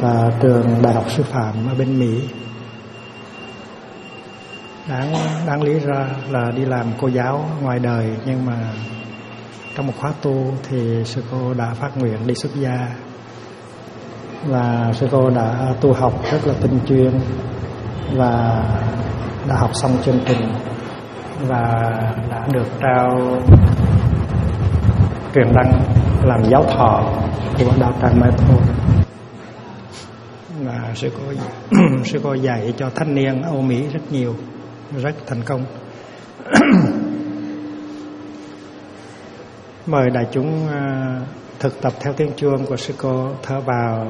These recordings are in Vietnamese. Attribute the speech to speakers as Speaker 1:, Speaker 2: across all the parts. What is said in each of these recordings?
Speaker 1: là trường Đại học Sư phạm ở bên Mỹ. Đáng lý ra là đi làm cô giáo ngoài đời, nhưng mà trong một khóa tu thì sư cô đã phát nguyện đi xuất gia, và sư cô đã tu học rất là tinh chuyên và đã học xong chương trình và đã được trao truyền đăng làm giáo thọ của đạo tràng Mai Thôn. Và sư cô dạy cho thanh niên Âu Mỹ rất nhiều, rất thành công. Mời đại chúng thực tập theo tiếng chuông của sư cô. Thở vào,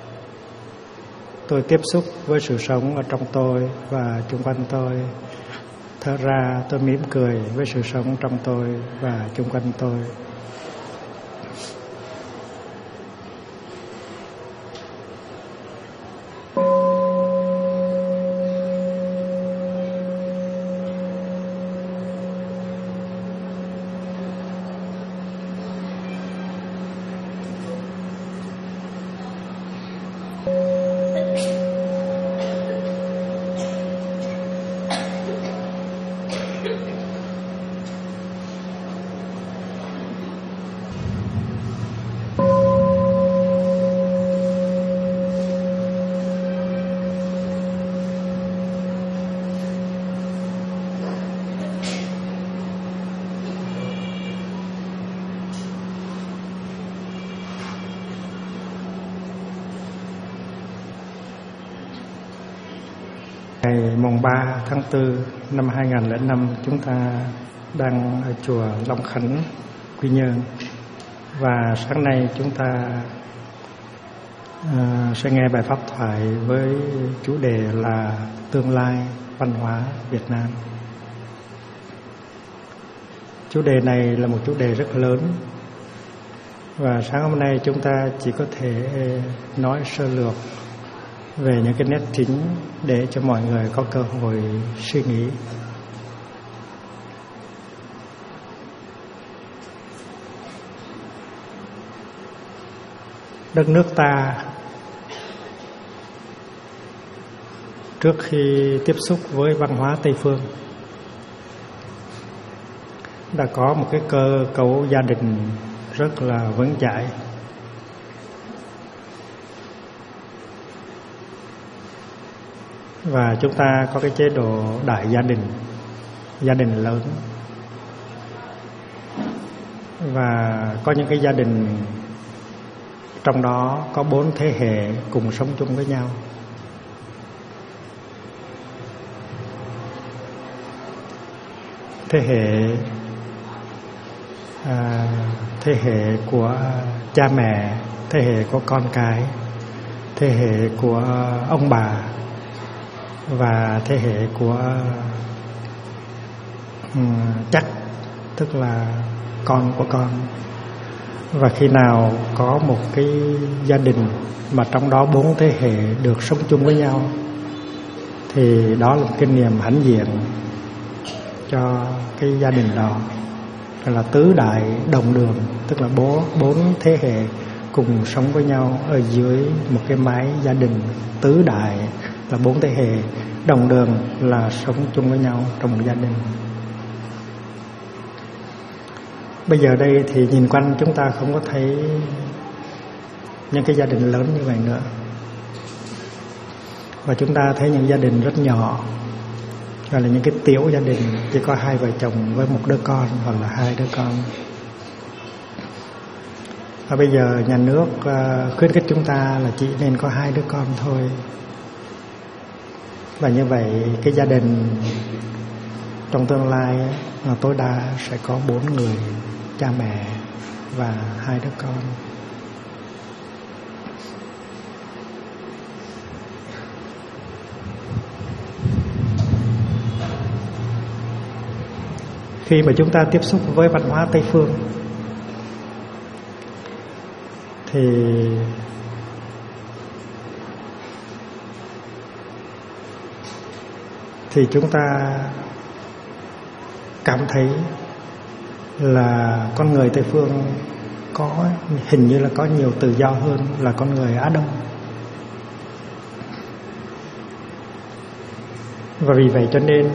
Speaker 1: tôi tiếp xúc với sự sống ở trong tôi và xung quanh tôi. Thở ra, tôi mỉm cười với sự sống trong tôi và xung quanh tôi. Ngày mùng 3 tháng 4 năm 2005, chúng ta đang ở chùa Long Khánh, Quy Nhơn. Và sáng nay chúng ta sẽ nghe bài pháp thoại với chủ đề là tương lai văn hóa Việt Nam. Chủ đề này là một chủ đề rất lớn, và sáng hôm nay chúng ta chỉ có thể nói sơ lược về những cái nét chính để cho mọi người có cơ hội suy nghĩ. Đất nước ta trước khi tiếp xúc với văn hóa Tây phương đã có một cái cơ cấu gia đình rất là vững chãi. Và chúng ta có cái chế độ đại gia đình lớn. Và có những cái gia đình trong đó có 4 thế hệ cùng sống chung với nhau. Thế hệ của cha mẹ, thế hệ của con cái, thế hệ của ông bà, và thế hệ của chắc, tức là con của con. Và khi nào có một cái gia đình mà trong đó 4 thế hệ được sống chung với nhau, thì đó là một cái niềm hãnh diện cho cái gia đình đó. Đó là tứ đại đồng đường, tức là 4 thế hệ cùng sống với nhau ở dưới một cái mái gia đình. Tứ đại là 4 thế hệ, đồng đường là sống chung với nhau trong một gia đình. Bây giờ đây thì nhìn quanh chúng ta không có thấy những cái gia đình lớn như vậy nữa, và chúng ta thấy những gia đình rất nhỏ, gọi là những cái tiểu gia đình, chỉ có 2 vợ chồng với 1 đứa con hoặc là 2 đứa con. Và bây giờ nhà nước khuyến khích chúng ta là chỉ nên có 2 đứa con thôi. Và như vậy cái gia đình trong tương lai tối đa sẽ có 4 người, cha mẹ và 2 đứa con. Khi mà chúng ta tiếp xúc với văn hóa Tây phương thì chúng ta cảm thấy là con người Tây phương hình như là có nhiều tự do hơn là con người Á Đông. Và vì vậy cho nên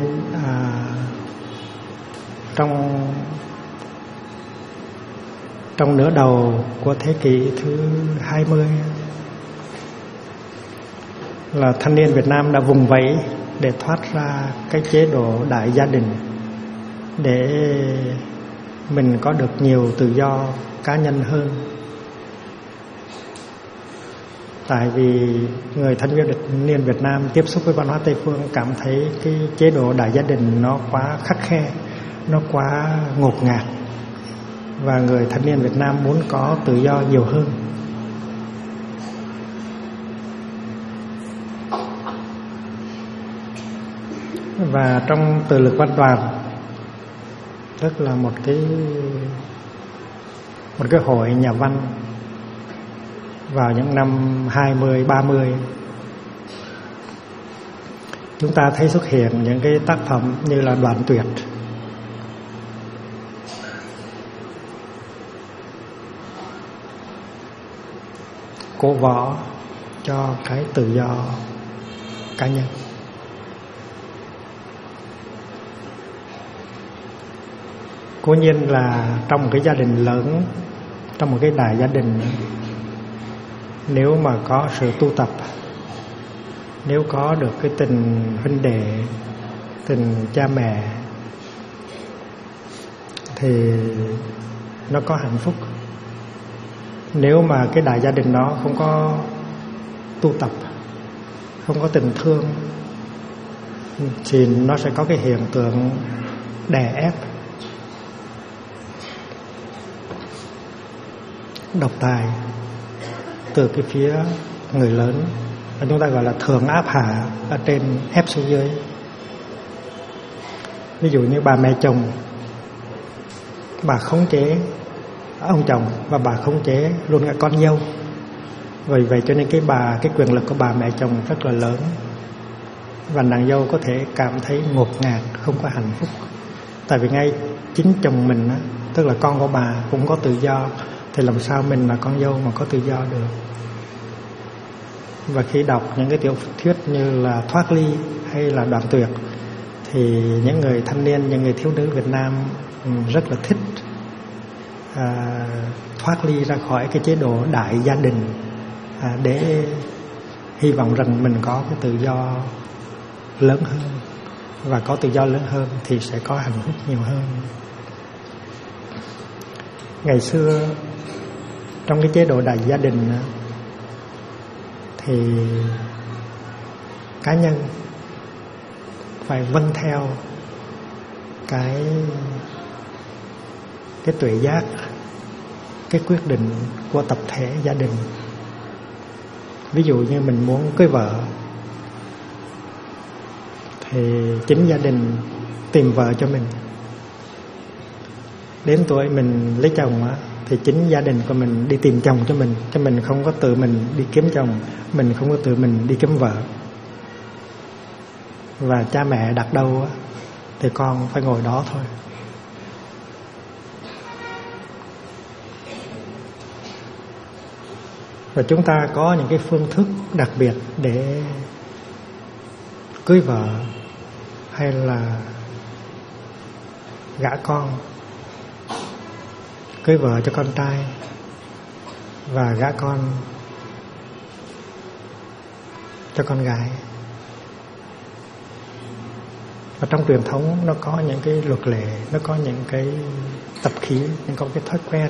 Speaker 1: trong nửa đầu của thế kỷ thứ 20 là thanh niên Việt Nam đã vùng vẫy để thoát ra cái chế độ đại gia đình, để mình có được nhiều tự do cá nhân hơn. Tại vì người thanh niên Việt Nam tiếp xúc với văn hóa Tây phương cảm thấy cái chế độ đại gia đình nó quá khắt khe, nó quá ngột ngạt, và người thanh niên Việt Nam muốn có tự do nhiều hơn. Và trong Từ Lực Văn Đoàn, tức là một cái hội nhà văn vào những năm 20, 30, chúng ta thấy xuất hiện những cái tác phẩm như là Đoạn Tuyệt, cổ võ cho cái tự do cá nhân. Cố nhiên là trong một cái gia đình lớn, trong một cái đại gia đình, nếu mà có sự tu tập, nếu có được cái tình huynh đệ, tình cha mẹ, thì nó có hạnh phúc. Nếu mà cái đại gia đình đó không có tu tập, không có tình thương, thì nó sẽ có cái hiện tượng đè ép, độc tài từ cái phía người lớn, và chúng ta gọi là thường áp hạ, ở trên ép xuống dưới. Ví dụ như bà mẹ chồng, bà khống chế ông chồng và bà khống chế luôn cả con dâu. Vì vậy cho nên cái quyền lực của bà mẹ chồng rất là lớn, và nàng dâu có thể cảm thấy ngột ngạt, không có hạnh phúc. Tại vì ngay chính chồng mình á, tức là con của bà cũng có tự do, thì làm sao mình là con dâu mà có tự do được. Và khi đọc những cái tiểu thuyết như là Thoát Ly hay là Đoạn Tuyệt, thì những người thanh niên, những người thiếu nữ Việt Nam rất là thích thoát ly ra khỏi cái chế độ đại gia đình, để hy vọng rằng mình có cái tự do lớn hơn, và có tự do lớn hơn thì sẽ có hạnh phúc nhiều hơn. Ngày xưa trong cái chế độ đại gia đình thì cá nhân phải vâng theo cái tuệ giác, cái quyết định của tập thể gia đình. Ví dụ như mình muốn cưới vợ thì chính gia đình tìm vợ cho mình. Đến tuổi mình lấy chồng thì chính gia đình của mình đi tìm chồng cho mình, chứ mình không có tự mình đi kiếm chồng, mình không có tự mình đi kiếm vợ. Và cha mẹ đặt đâu thì con phải ngồi đó thôi. Và chúng ta có những cái phương thức đặc biệt để cưới vợ hay là gả con. Cưới vợ cho con trai và gả con cho con gái. Và trong truyền thống nó có những cái luật lệ, nó có những cái tập khí, những cái thói quen,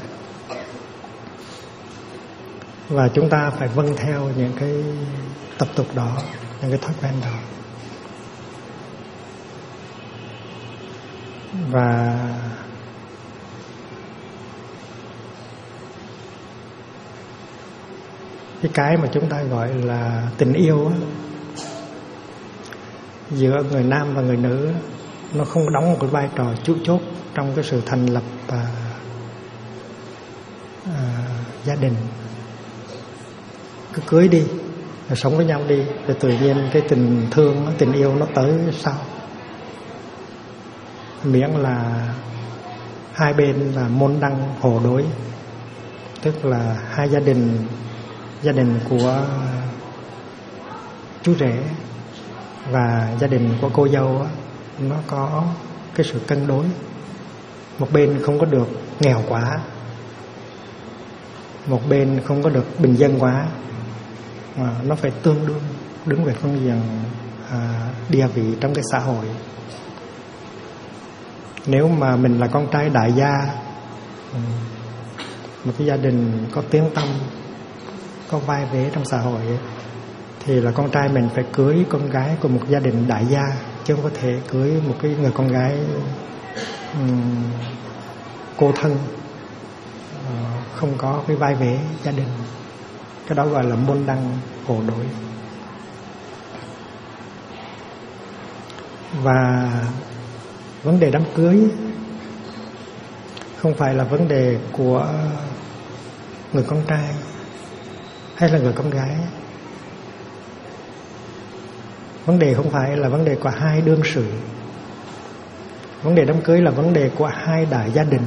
Speaker 1: và chúng ta phải vâng theo những cái tập tục đó, những cái thói quen đó. Và cái mà chúng ta gọi là tình yêu giữa người nam và người nữ, nó không đóng một cái vai trò chủ chốt trong cái sự thành lập gia đình. Cứ cưới đi, rồi sống với nhau đi, rồi tự nhiên cái tình thương, tình yêu nó tới sau. Miễn là hai bên là môn đăng hộ đối, tức là hai gia đình của chú rể Và gia đình của cô dâu á, nó có cái sự cân đối. Một bên không có được nghèo quá, một bên không có được bình dân quá, mà nó phải tương đương, đứng về phương diện địa vị trong cái xã hội. Nếu mà mình là con trai đại gia, một cái gia đình có tiếng tăm, có vai vế trong xã hội, thì là con trai mình phải cưới con gái của một gia đình đại gia, chứ không có thể cưới một cái người con gái cô thân, không có cái vai vế gia đình. Cái đó gọi là môn đăng hộ đối. Và vấn đề đám cưới không phải là vấn đề của người con trai hay là người con gái. Vấn đề không phải là vấn đề của hai đương sự. Vấn đề đám cưới là vấn đề của hai đại gia đình.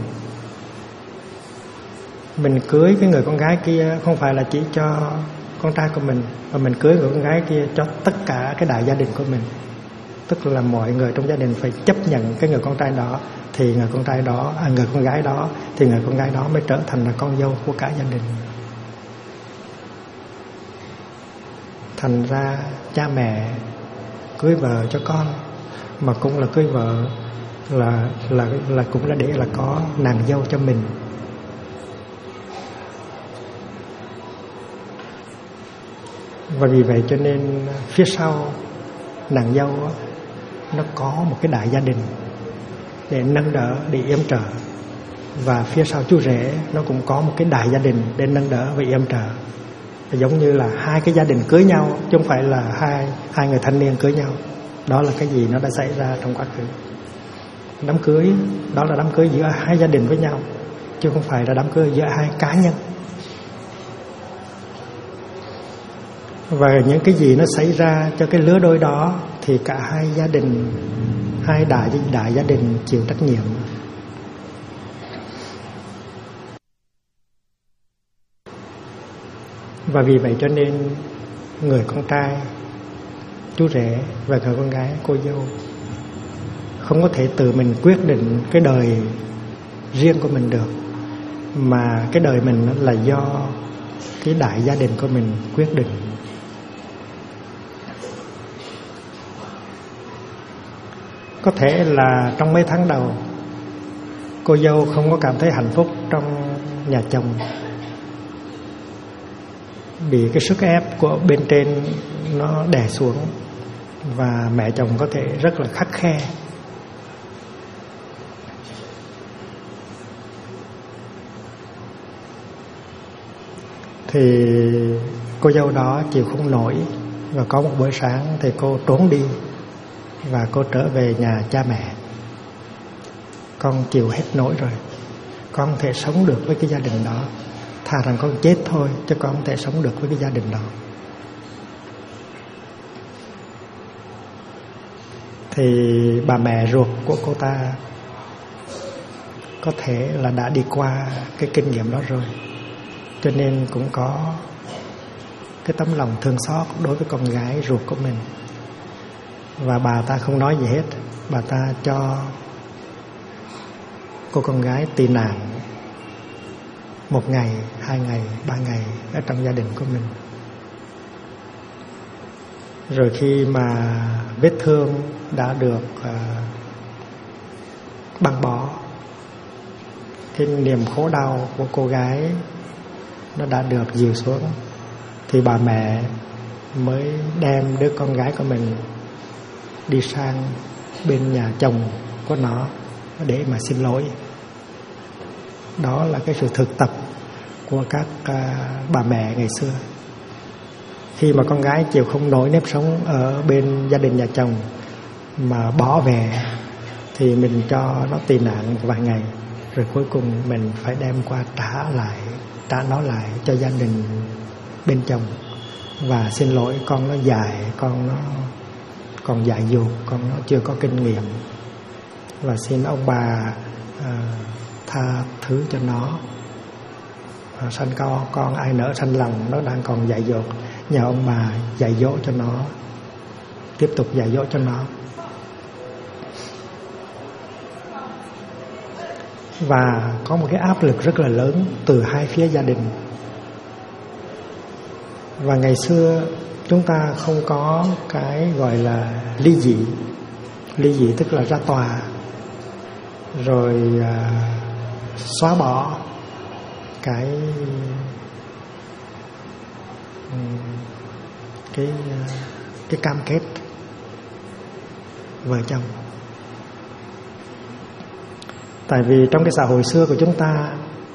Speaker 1: Mình cưới cái người con gái kia không phải là chỉ cho con trai của mình, mà mình cưới người con gái kia cho tất cả cái đại gia đình của mình. Tức là mọi người trong gia đình phải chấp nhận cái người con trai đó, thì người con trai đó, người con gái đó, thì người con gái đó mới trở thành là con dâu của cả gia đình. Thành ra cha mẹ cưới vợ cho con, mà cũng là cưới vợ là cũng là để là có nàng dâu cho mình. Và vì vậy cho nên phía sau nàng dâu đó, nó có một cái đại gia đình để nâng đỡ, để yểm trợ. Và phía sau chú rể nó cũng có một cái đại gia đình để nâng đỡ và yểm trợ. Giống như là hai cái gia đình cưới nhau, chứ không phải là hai người thanh niên cưới nhau. Đó là cái gì nó đã xảy ra trong quá khứ. Đám cưới đó là đám cưới giữa hai gia đình với nhau, chứ không phải là đám cưới giữa hai cá nhân. Và những cái gì nó xảy ra cho cái lứa đôi đó thì cả hai gia đình, hai đại gia đình chịu trách nhiệm. Và vì vậy cho nên người con trai, chú rể và người con gái, cô dâu không có thể tự mình quyết định cái đời riêng của mình được, mà cái đời mình là do cái đại gia đình của mình quyết định. Có thể là trong mấy tháng đầu cô dâu không có cảm thấy hạnh phúc trong nhà chồng, bị cái sức ép của bên trên nó đè xuống, và mẹ chồng có thể rất là khắt khe. Thì cô dâu đó chịu không nổi, và có một buổi sáng thì cô trốn đi và cô trở về nhà cha mẹ. Con chịu hết nổi rồi, con không thể sống được với cái gia đình đó, thà rằng con chết thôi chứ con không thể sống được với cái gia đình đó. Thì bà mẹ ruột của cô ta có thể là đã đi qua cái kinh nghiệm đó rồi, cho nên cũng có cái tấm lòng thương xót đối với con gái ruột của mình. Và bà ta không nói gì hết, bà ta cho cô con gái tị nạn 1 ngày, 2 ngày, 3 ngày ở trong gia đình của mình. Rồi khi mà vết thương đã được băng bó, cái niềm khổ đau của cô gái nó đã được dịu xuống, thì bà mẹ mới đem đứa con gái của mình đi sang bên nhà chồng của nó để mà xin lỗi. Đó là cái sự thực tập của các bà mẹ ngày xưa. Khi mà con gái chịu không nổi nếp sống ở bên gia đình nhà chồng mà bỏ về, thì mình cho nó tị nạn một vài ngày, rồi cuối cùng mình phải đem qua trả nó lại cho gia đình bên chồng, và xin lỗi con nó dại, con nó còn dại dột, con nó chưa có kinh nghiệm, và xin ông bà tha thứ cho nó. Sanh con ai nỡ sanh lòng, nó đang còn dại dột, nhờ ông bà dạy dỗ cho nó. tiếp tục dạy dỗ cho nó. Và có một cái áp lực rất là lớn từ hai phía gia đình. Và ngày xưa chúng ta không có cái gọi là ly dị. Ly dị tức là ra tòa rồi xóa bỏ cái cam kết vợ chồng. Tại vì trong cái xã hội xưa của chúng ta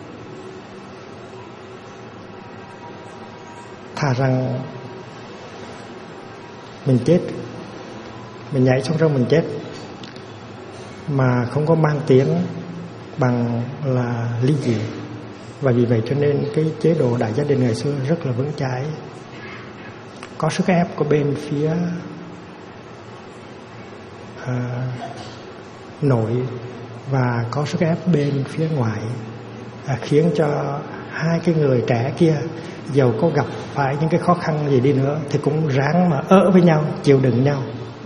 Speaker 1: thà rằng mình chết, mình nhảy xuống sông mình chết, mà không có mang tiếng bằng là ly dị. Và vì vậy cho nên cái chế độ đại gia đình ngày xưa rất là vững chãi. Có sức ép của bên phía nội và có sức ép bên phía ngoài, khiến cho hai cái người trẻ kia dầu có gặp phải những cái khó khăn gì đi nữa thì cũng ráng mà ở với nhau, chịu đựng nhau.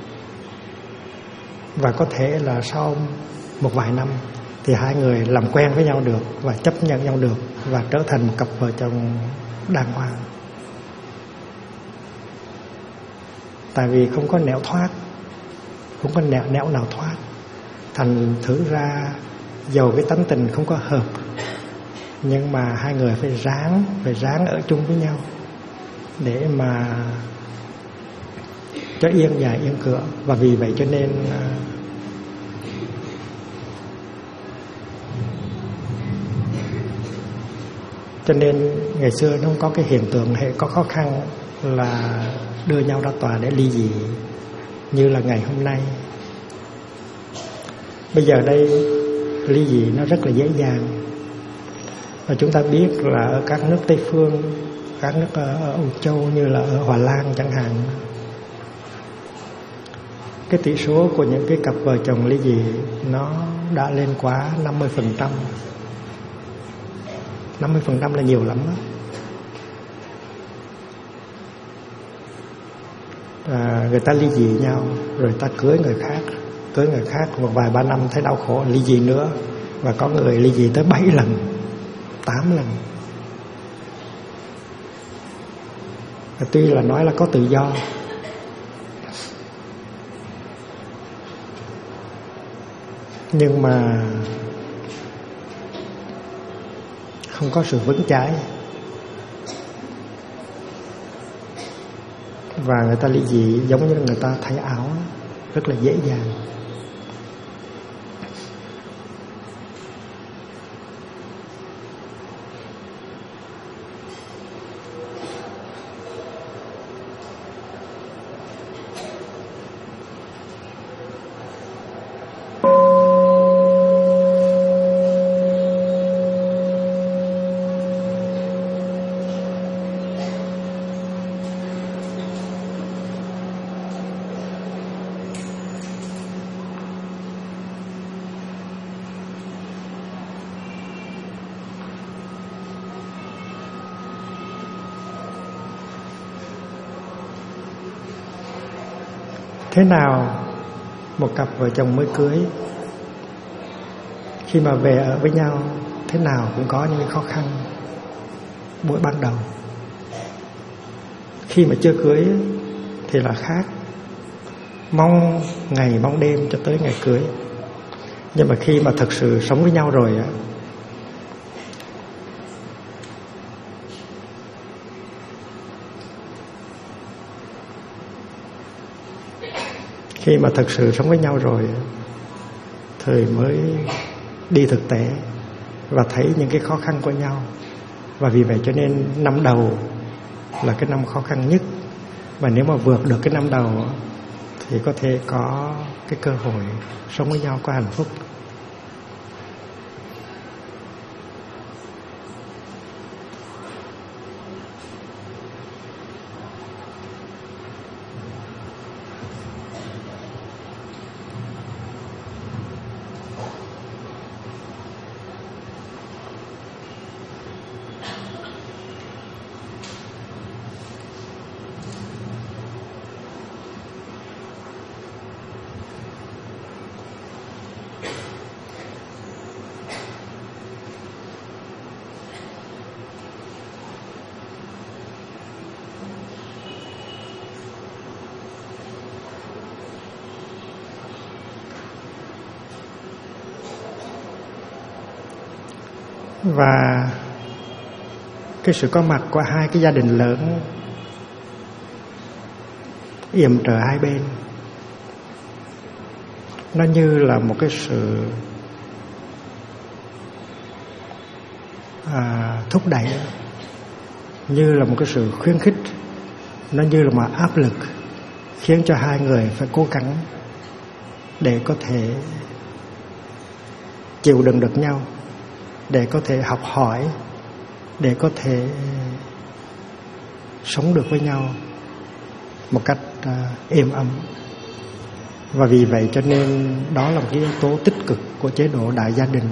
Speaker 1: Và có thể là sau một vài năm thì hai người làm quen với nhau được và chấp nhận nhau được và trở thành một cặp vợ chồng đàng hoàng. Tại vì không có nẻo thoát, không có nẻo nào thoát. Thành thử ra dầu cái tánh tình không có hợp, nhưng mà hai người phải ráng ở chung với nhau để mà cho yên nhà yên cửa. Và vì vậy cho nên ngày xưa nó không có cái hiện tượng hệ có khó khăn là đưa nhau ra tòa để ly dị như là ngày hôm nay. Bây giờ đây ly dị nó rất là dễ dàng. Và chúng ta biết là ở các nước Tây phương, các nước ở Âu Châu như là ở Hòa Lan chẳng hạn, cái tỷ số của những cái cặp vợ chồng ly dị nó đã lên quá 50%. 50% là nhiều lắm đó. Người ta ly dị nhau rồi ta cưới người khác một vài ba năm thấy đau khổ ly dị nữa. Và có người ly dị tới 7 lần 8 lần. Và tuy là nói là có tự do, nhưng mà không có sự vững chãi. Và người ta ly dị giống như người ta thay áo, rất là dễ dàng. Thế nào một cặp vợ chồng mới cưới khi mà về ở với nhau, thế nào cũng có những khó khăn buổi ban đầu. Khi mà chưa cưới thì là khác, mong ngày mong đêm cho tới ngày cưới. Nhưng mà khi mà thật sự sống với nhau rồi á, khi mà thật sự sống với nhau rồi thì mới đi thực tế và thấy những cái khó khăn của nhau. Và vì vậy cho nên năm đầu là cái năm khó khăn nhất. Và nếu mà vượt được cái năm đầu thì có thể có cái cơ hội sống với nhau có hạnh phúc. Và cái sự có mặt của hai cái gia đình lớn yểm trợ hai bên, nó như là một cái sự thúc đẩy, như là một cái sự khuyến khích, nó như là một áp lực khiến cho hai người phải cố gắng để có thể chịu đựng được nhau, để có thể học hỏi, để có thể sống được với nhau một cách êm ấm. Và vì vậy cho nên đó là một cái yếu tố tích cực của chế độ đại gia đình.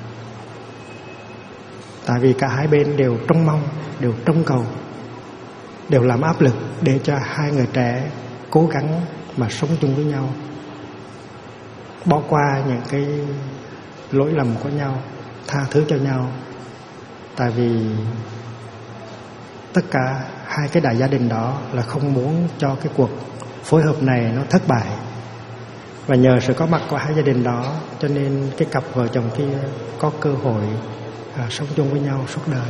Speaker 1: Tại vì cả hai bên đều trông mong, đều trông cầu, đều làm áp lực để cho hai người trẻ cố gắng mà sống chung với nhau, bỏ qua những cái lỗi lầm của nhau, tha thứ cho nhau. Tại vì tất cả hai cái đại gia đình đó là không muốn cho cái cuộc phối hợp này nó thất bại. Và nhờ sự có mặt của hai gia đình đó cho nên cái cặp vợ chồng kia có cơ hội sống chung với nhau suốt đời.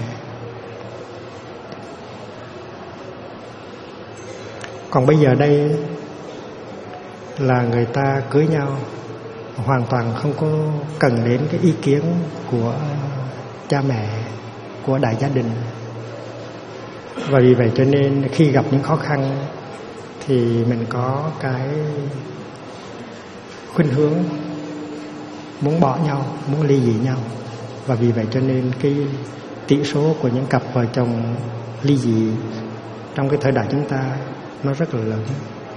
Speaker 1: Còn bây giờ đây là người ta cưới nhau hoàn toàn không có cần đến cái ý kiến của cha mẹ, của đại gia đình. Và vì vậy cho nên khi gặp những khó khăn thì mình có cái khuynh hướng muốn bỏ nhau, muốn ly dị nhau. Và vì vậy cho nên cái tỷ số của những cặp vợ chồng ly dị trong cái thời đại chúng ta nó rất là lớn.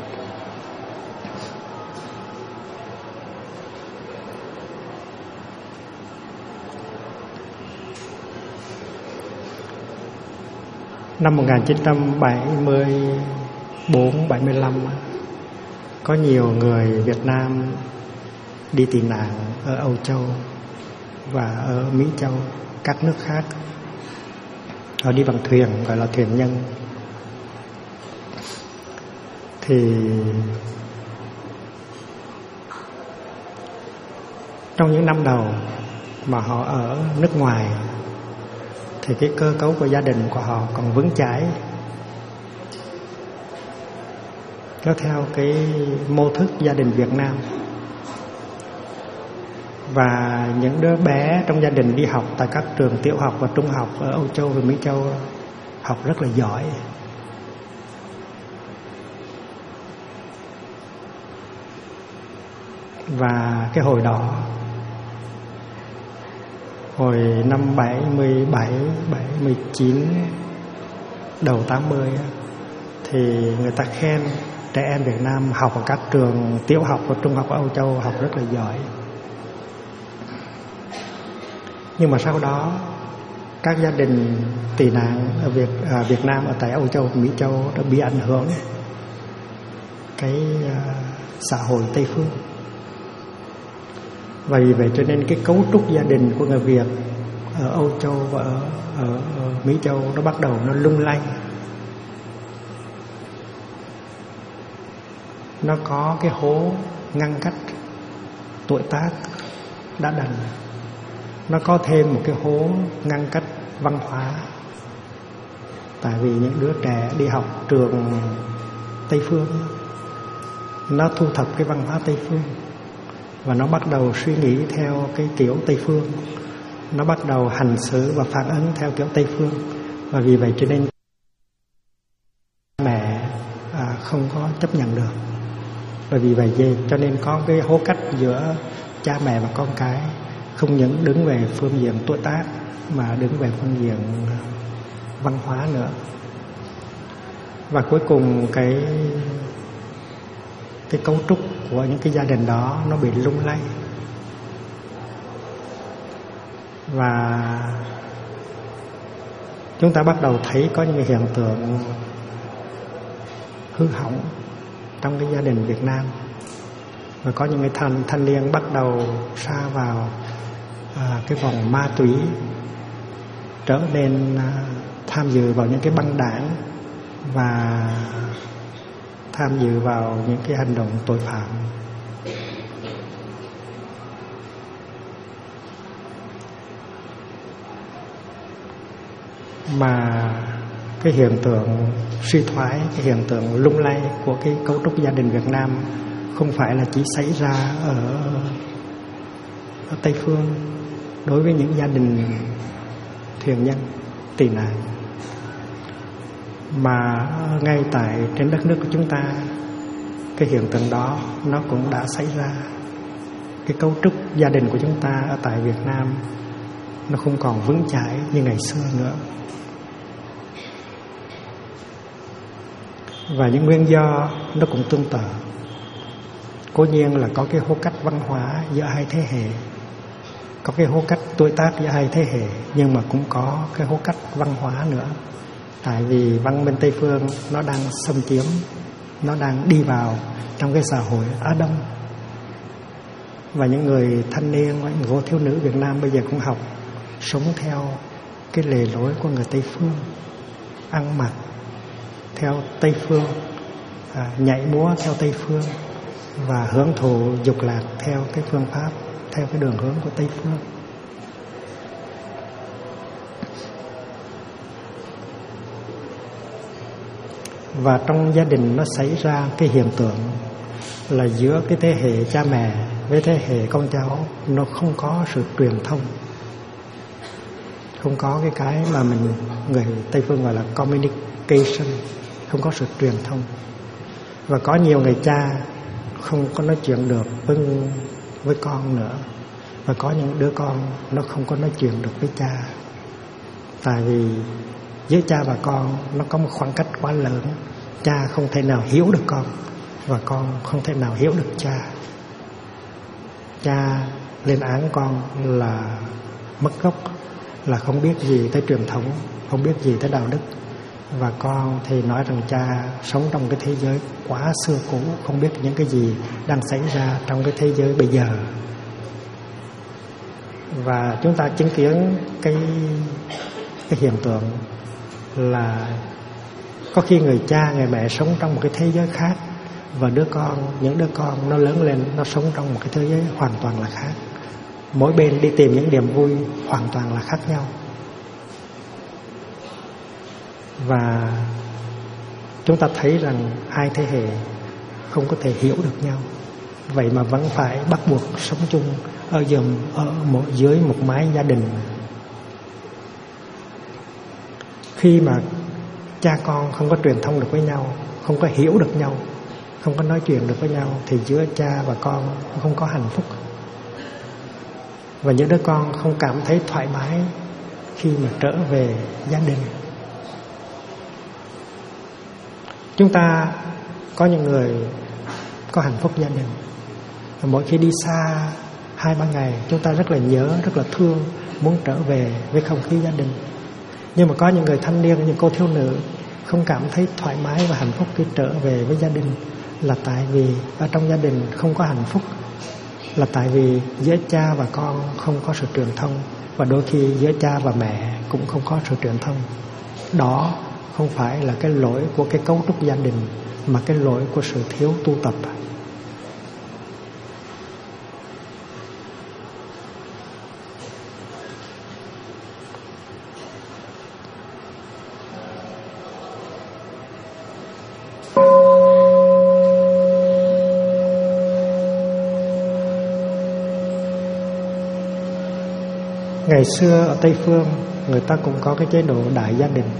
Speaker 1: Năm 1974-75 có nhiều người Việt Nam đi tị nạn ở Âu Châu và ở Mỹ Châu, các nước khác. Họ đi bằng thuyền, gọi là thuyền nhân. Thì trong những năm đầu mà họ ở nước ngoài thì cái cơ cấu của gia đình của họ còn vững chãi, nó theo cái mô thức gia đình Việt Nam. Và những đứa bé trong gia đình đi học tại các trường tiểu học và trung học ở Âu Châu và Mỹ Châu học rất là giỏi. Và cái hồi đó, hồi năm 77, 79, đầu 80 thì người ta khen trẻ em Việt Nam học ở các trường tiểu học và trung học ở Âu Châu học rất là giỏi. Nhưng mà sau đó các gia đình tị nạn ở Việt Nam ở tại Âu Châu và Mỹ Châu đã bị ảnh hưởng cái xã hội Tây phương. Và vì vậy cho nên cái cấu trúc gia đình của người Việt ở Âu Châu và ở Mỹ Châu nó bắt đầu nó lung lay. Nó có cái hố ngăn cách tuổi tác đã đành. Nó có thêm một cái hố ngăn cách văn hóa. Tại vì những đứa trẻ đi học trường Tây phương, nó thu thập cái văn hóa Tây phương và nó bắt đầu suy nghĩ theo cái kiểu Tây phương, nó bắt đầu hành xử và phản ứng theo kiểu Tây phương. Và vì vậy cho nên mẹ không có chấp nhận được. Và vì vậy cho nên có cái hố cách giữa cha mẹ và con cái, không những đứng về phương diện tuổi tác mà đứng về phương diện văn hóa nữa. Và cuối cùng cái cấu trúc của những cái gia đình đó nó bị lung lay. Và chúng ta bắt đầu thấy có những hiện tượng hư hỏng trong cái gia đình Việt Nam. Và có những cái thanh niên bắt đầu sa vào cái vòng ma túy, trở nên tham dự vào những cái băng đảng và tham dự vào những cái hành động tội phạm. mà cái hiện tượng suy thoái, cái hiện tượng lung lay của cái cấu trúc gia đình Việt Nam không phải là chỉ xảy ra ở Tây Phương đối với những gia đình thuyền nhân tị nạn, mà ngay tại trên đất nước của chúng ta, cái hiện tượng đó nó cũng đã xảy ra. Cái cấu trúc gia đình của chúng ta ở tại Việt Nam nó không còn vững chãi như ngày xưa nữa. Và những nguyên do nó cũng tương tự. Cố nhiên là có cái hô cách văn hóa giữa hai thế hệ, có cái hô cách tuổi tác giữa hai thế hệ, nhưng mà cũng có cái hô cách văn hóa nữa. Tại vì văn minh Tây Phương nó đang xâm chiếm, nó đang đi vào trong cái xã hội Á Đông. Và những người thanh niên, những cô thiếu nữ Việt Nam bây giờ cũng học sống theo cái lề lối của người Tây Phương, ăn mặc theo Tây Phương, nhảy múa theo Tây Phương, và hưởng thụ dục lạc theo cái phương pháp, theo cái đường hướng của Tây Phương. Và trong gia đình nó xảy ra cái hiện tượng là giữa cái thế hệ cha mẹ với thế hệ con cháu nó không có sự truyền thông, không có cái mà người Tây Phương gọi là communication, không có sự truyền thông. Và có nhiều người cha không có nói chuyện được với con nữa, và có những đứa con nó không có nói chuyện được với cha. Tại vì giữa cha và con nó có một khoảng cách quá lớn. Cha không thể nào hiểu được con, và con không thể nào hiểu được cha. Cha lên án con là mất gốc, là không biết gì tới truyền thống, không biết gì tới đạo đức. Và con thì nói rằng cha sống trong cái thế giới quá xưa cũ, không biết những cái gì đang xảy ra trong cái thế giới bây giờ. Và chúng ta chứng kiến cái hiện tượng là có khi người cha, người mẹ sống trong một cái thế giới khác, và những đứa con nó lớn lên, nó sống trong một cái thế giới hoàn toàn là khác. Mỗi bên đi tìm những niềm vui hoàn toàn là khác nhau. Và chúng ta thấy rằng hai thế hệ không có thể hiểu được nhau, vậy mà vẫn phải bắt buộc sống chung dưới một mái gia đình. Khi mà cha con không có truyền thông được với nhau, không có hiểu được nhau, không có nói chuyện được với nhau, thì giữa cha và con không có hạnh phúc. Và những đứa con không cảm thấy thoải mái khi mà trở về gia đình. Chúng ta có những người có hạnh phúc gia đình, và mỗi khi đi xa 2-3 ngày, chúng ta rất là nhớ, rất là thương, muốn trở về với không khí gia đình. Nhưng mà có những người thanh niên, những cô thiếu nữ không cảm thấy thoải mái và hạnh phúc khi trở về với gia đình, là tại vì ở trong gia đình không có hạnh phúc, là tại vì giữa cha và con không có sự truyền thông, và đôi khi giữa cha và mẹ cũng không có sự truyền thông. Đó không phải là cái lỗi của cái cấu trúc gia đình, mà cái lỗi của sự thiếu tu tập. Ngày xưa ở Tây Phương, người ta cũng có cái chế độ đại gia đình,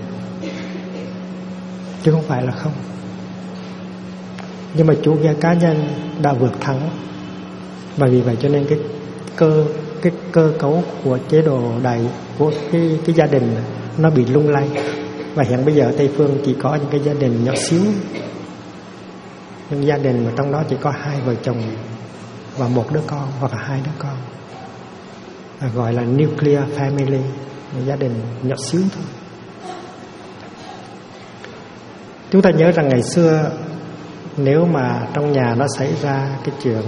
Speaker 1: chứ không phải là không. Nhưng mà chủ nghĩa cá nhân đã vượt thắng, và vì vậy cho nên cái cơ cấu của chế độ đại, của cái gia đình nó bị lung lay. Và hiện bây giờ ở Tây Phương chỉ có những cái gia đình nhỏ xíu, những gia đình mà trong đó chỉ có 2 vợ chồng và 1 đứa con, hoặc là 2 đứa con, gọi là nuclear family, một gia đình nhỏ xíu thôi. Chúng ta nhớ rằng ngày xưa, nếu mà trong nhà nó xảy ra cái chuyện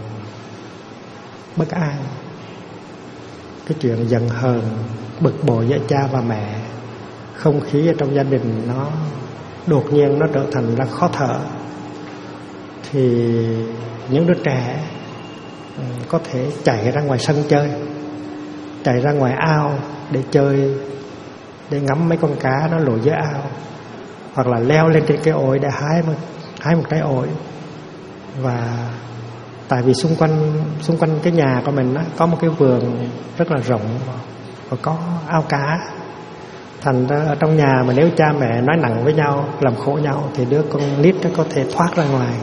Speaker 1: bất an, cái chuyện giận hờn, bực bội giữa cha và mẹ, không khí ở trong gia đình nó đột nhiên nó trở thành ra khó thở, thì những đứa trẻ có thể chạy ra ngoài sân chơi, chạy ra ngoài ao để chơi để ngắm mấy con cá nó lội dưới ao, hoặc là leo lên trên cái ổi để hái một trái ổi. Và tại vì xung quanh cái nhà của mình có một cái vườn rất là rộng và có ao cá, thành ra ở trong nhà mà nếu cha mẹ nói nặng với nhau, làm khổ nhau, thì đứa con nít nó có thể thoát ra ngoài,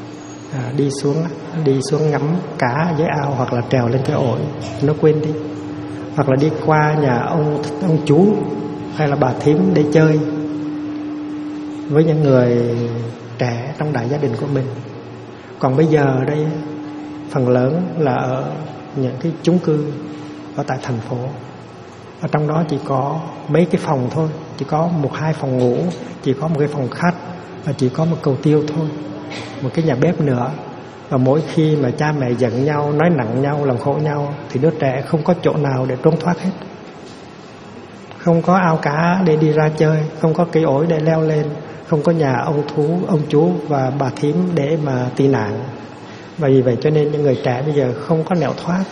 Speaker 1: đi xuống ngắm cá dưới ao, hoặc là trèo lên cái ổi nó quên đi, hoặc là đi qua nhà ông chú hay là bà thím để chơi với những người trẻ trong đại gia đình của mình. Còn bây giờ ở đây phần lớn là ở những cái chung cư ở tại thành phố, ở trong đó chỉ có mấy cái phòng thôi, chỉ có 1-2 phòng ngủ, chỉ có một cái phòng khách và chỉ có một cầu tiêu thôi, một cái nhà bếp nữa. Và mỗi khi mà cha mẹ giận nhau, nói nặng nhau, làm khổ nhau, thì đứa trẻ không có chỗ nào để trốn thoát hết. Không có ao cá để đi ra chơi, không có cây ổi để leo lên, không có nhà ông chú và bà thím để mà tị nạn. Và vì vậy cho nên những người trẻ bây giờ không có nẻo thoát.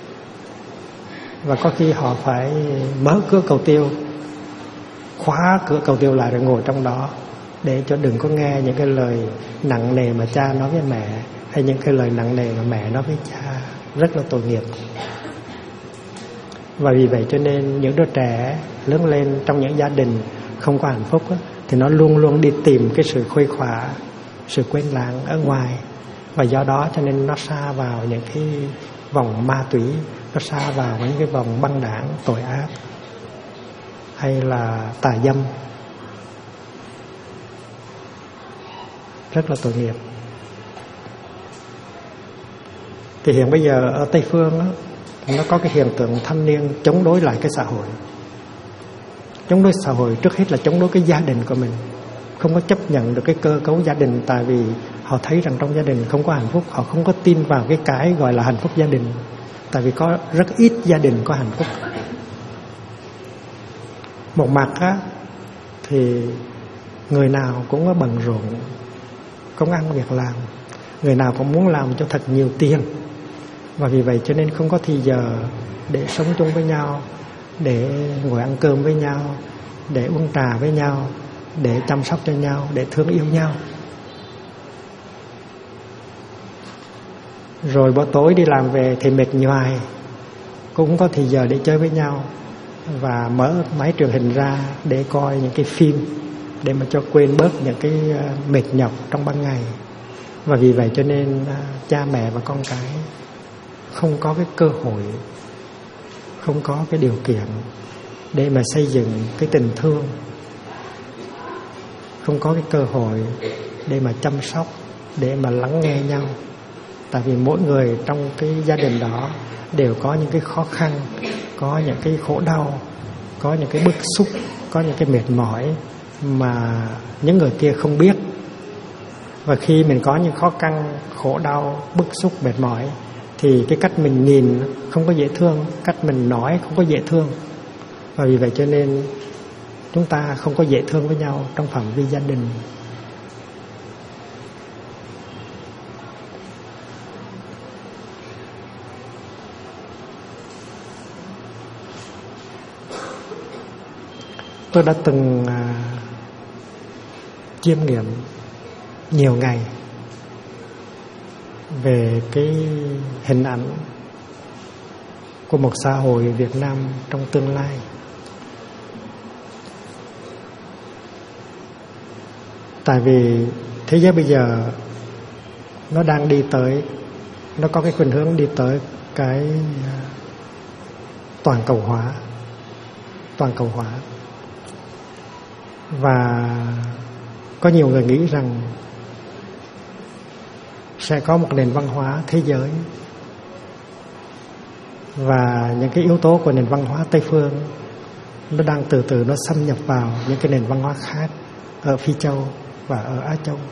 Speaker 1: Và có khi họ phải mở cửa cầu tiêu, khóa cửa cầu tiêu lại rồi ngồi trong đó, để cho đừng có nghe những cái lời nặng nề mà cha nói với mẹ, hay những cái lời nặng nề mà mẹ nói với cha, rất là tội nghiệp. Và vì vậy cho nên những đứa trẻ lớn lên trong những gia đình không có hạnh phúc thì nó luôn luôn đi tìm cái sự khuây khỏa, sự quên lãng ở ngoài. Và do đó cho nên nó sa vào những cái vòng ma túy, nó sa vào những cái vòng băng đảng tội ác, hay là tà dâm, rất là tội nghiệp. Thì hiện bây giờ ở Tây Phương nó có cái hiện tượng thanh niên chống đối lại cái xã hội. Chống đối xã hội trước hết là chống đối cái gia đình của mình, không có chấp nhận được cái cơ cấu gia đình. Tại vì họ thấy rằng trong gia đình không có hạnh phúc, họ không có tin vào cái gọi là hạnh phúc gia đình. Tại vì có rất ít gia đình có hạnh phúc. Một mặt thì người nào cũng có bận rộn công ăn việc làm, người nào cũng muốn làm cho thật nhiều tiền, và vì vậy cho nên không có thì giờ để sống chung với nhau, để ngồi ăn cơm với nhau, để uống trà với nhau, để chăm sóc cho nhau, để thương yêu nhau. Rồi buổi tối đi làm về thì mệt nhoài, cũng có thì giờ để chơi với nhau, và mở máy truyền hình ra để coi những cái phim, để mà cho quên bớt những cái mệt nhọc trong ban ngày. Và vì vậy cho nên cha mẹ và con cái không có cái cơ hội, không có cái điều kiện để mà xây dựng cái tình thương, không có cái cơ hội để mà chăm sóc, để mà lắng nghe nhau. Tại vì mỗi người trong cái gia đình đó đều có những cái khó khăn, có những cái khổ đau, có những cái bức xúc, có những cái mệt mỏi mà những người kia không biết. Và khi mình có những khó khăn, khổ đau, bức xúc, mệt mỏi, thì cái cách mình nhìn không có dễ thương, cách mình nói không có dễ thương. Và vì vậy cho nên chúng ta không có dễ thương với nhau trong phạm vi gia đình. Tôi đã từng chiêm nghiệm nhiều ngày về cái hình ảnh của một xã hội Việt Nam trong tương lai. Tại vì thế giới bây giờ nó đang đi tới, nó có cái khuynh hướng đi tới cái toàn cầu hóa. Và có nhiều người nghĩ rằng sẽ có một nền văn hóa thế giới, và những cái yếu tố của nền văn hóa Tây phương nó đang từ từ nó xâm nhập vào những cái nền văn hóa khác ở Phi Châu và ở Á Châu.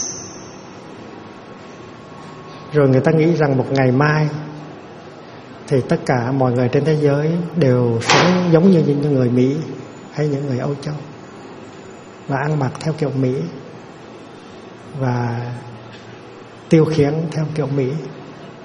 Speaker 1: Rồi người ta nghĩ rằng một ngày mai thì tất cả mọi người trên thế giới đều sống giống như những người Mỹ hay những người Âu Châu, và ăn mặc theo kiểu Mỹ, và tiêu khiển theo kiểu Mỹ,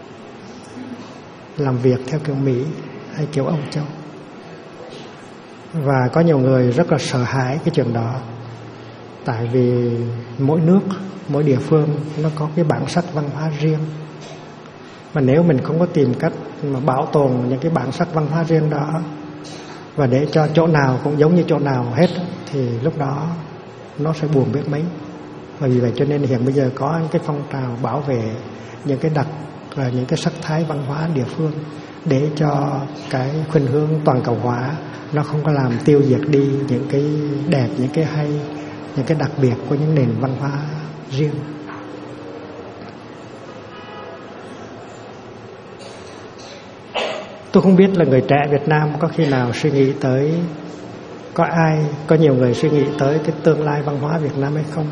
Speaker 1: làm việc theo kiểu Mỹ hay kiểu Âu Châu. Và có nhiều người rất là sợ hãi cái chuyện đó. Tại vì mỗi nước, mỗi địa phương nó có cái bản sắc văn hóa riêng. Mà nếu mình không có tìm cách mà bảo tồn những cái bản sắc văn hóa riêng đó, và để cho chỗ nào cũng giống như chỗ nào hết, thì lúc đó nó sẽ buồn biết mấy. Và vì vậy cho nên hiện bây giờ có cái phong trào bảo vệ những cái đặc và những cái sắc thái văn hóa địa phương, để cho cái khuynh hướng toàn cầu hóa nó không có làm tiêu diệt đi những cái đẹp, những cái hay, những cái đặc biệt của những nền văn hóa riêng. Tôi không biết là người trẻ Việt Nam có khi nào suy nghĩ tới, có nhiều người suy nghĩ tới cái tương lai văn hóa Việt Nam hay không.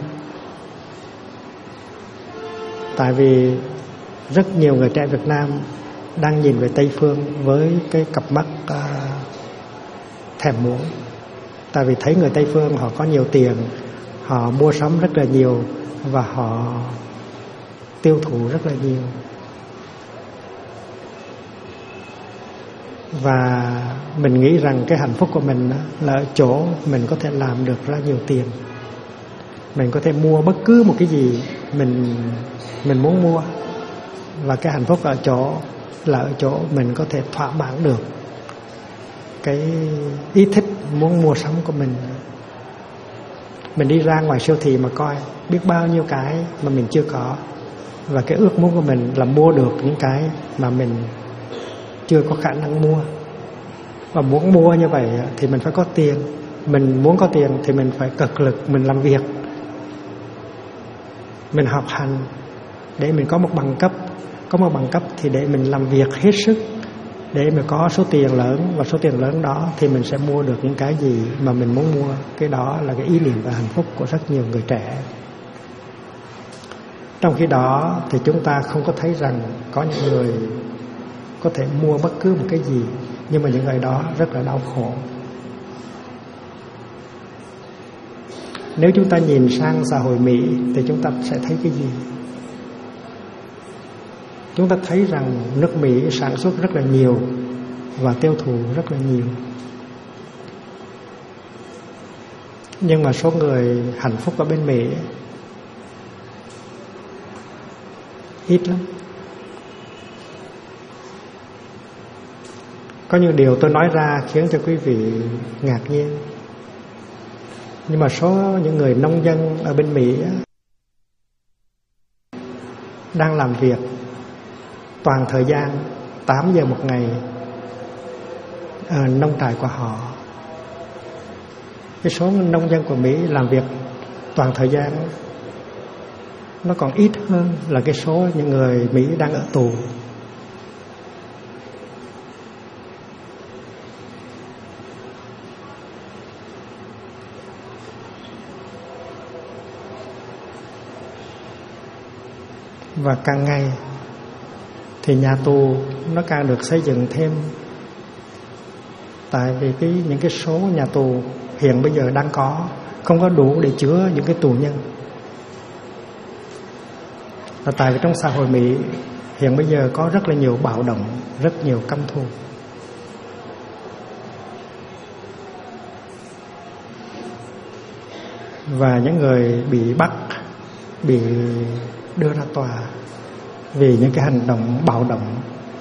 Speaker 1: Tại vì rất nhiều người trẻ Việt Nam đang nhìn về Tây Phương với cái cặp mắt thèm muốn. Tại vì thấy người Tây Phương họ có nhiều tiền, họ mua sắm rất là nhiều và họ tiêu thụ rất là nhiều. Và mình nghĩ rằng cái hạnh phúc của mình là ở chỗ mình có thể làm được ra nhiều tiền. Mình có thể mua bất cứ một cái gì mình muốn mua. Và cái hạnh phúc ở chỗ mình có thể thỏa mãn được cái ý thích muốn mua sắm của mình. Mình đi ra ngoài siêu thị mà coi biết bao nhiêu cái mà mình chưa có. Và cái ước muốn của mình là mua được những cái mà mình chưa có khả năng mua. Và muốn mua như vậy thì mình phải có tiền. Mình muốn có tiền thì mình phải cực lực, mình làm việc, mình học hành để mình có một bằng cấp. Có một bằng cấp thì để mình làm việc hết sức để mà có số tiền lớn. Và số tiền lớn đó thì mình sẽ mua được những cái gì mà mình muốn mua. Cái đó là cái ý niệm và hạnh phúc của rất nhiều người trẻ. Trong khi đó thì chúng ta không có thấy rằng có những người có thể mua bất cứ một cái gì, nhưng mà những người đó rất là đau khổ. Nếu chúng ta nhìn sang xã hội Mỹ thì chúng ta sẽ thấy cái gì? Chúng ta thấy rằng nước Mỹ sản xuất rất là nhiều và tiêu thụ rất là nhiều. Nhưng mà số người hạnh phúc ở bên Mỹ ít lắm. Có những điều tôi nói ra khiến cho quý vị ngạc nhiên. Nhưng mà số những người nông dân ở bên Mỹ đang làm việc toàn thời gian 8 giờ một ngày ở nông trại của họ. Cái số nông dân của Mỹ làm việc toàn thời gian nó còn ít hơn là cái số những người Mỹ đang ở tù. Và càng ngày thì nhà tù nó càng được xây dựng thêm. Tại vì những cái số nhà tù hiện bây giờ đang có không có đủ để chứa những cái tù nhân. Và tại vì trong xã hội Mỹ hiện bây giờ có rất là nhiều bạo động, rất nhiều căm thù. Và những người bị bắt, bị đưa ra tòa vì những cái hành động bạo động,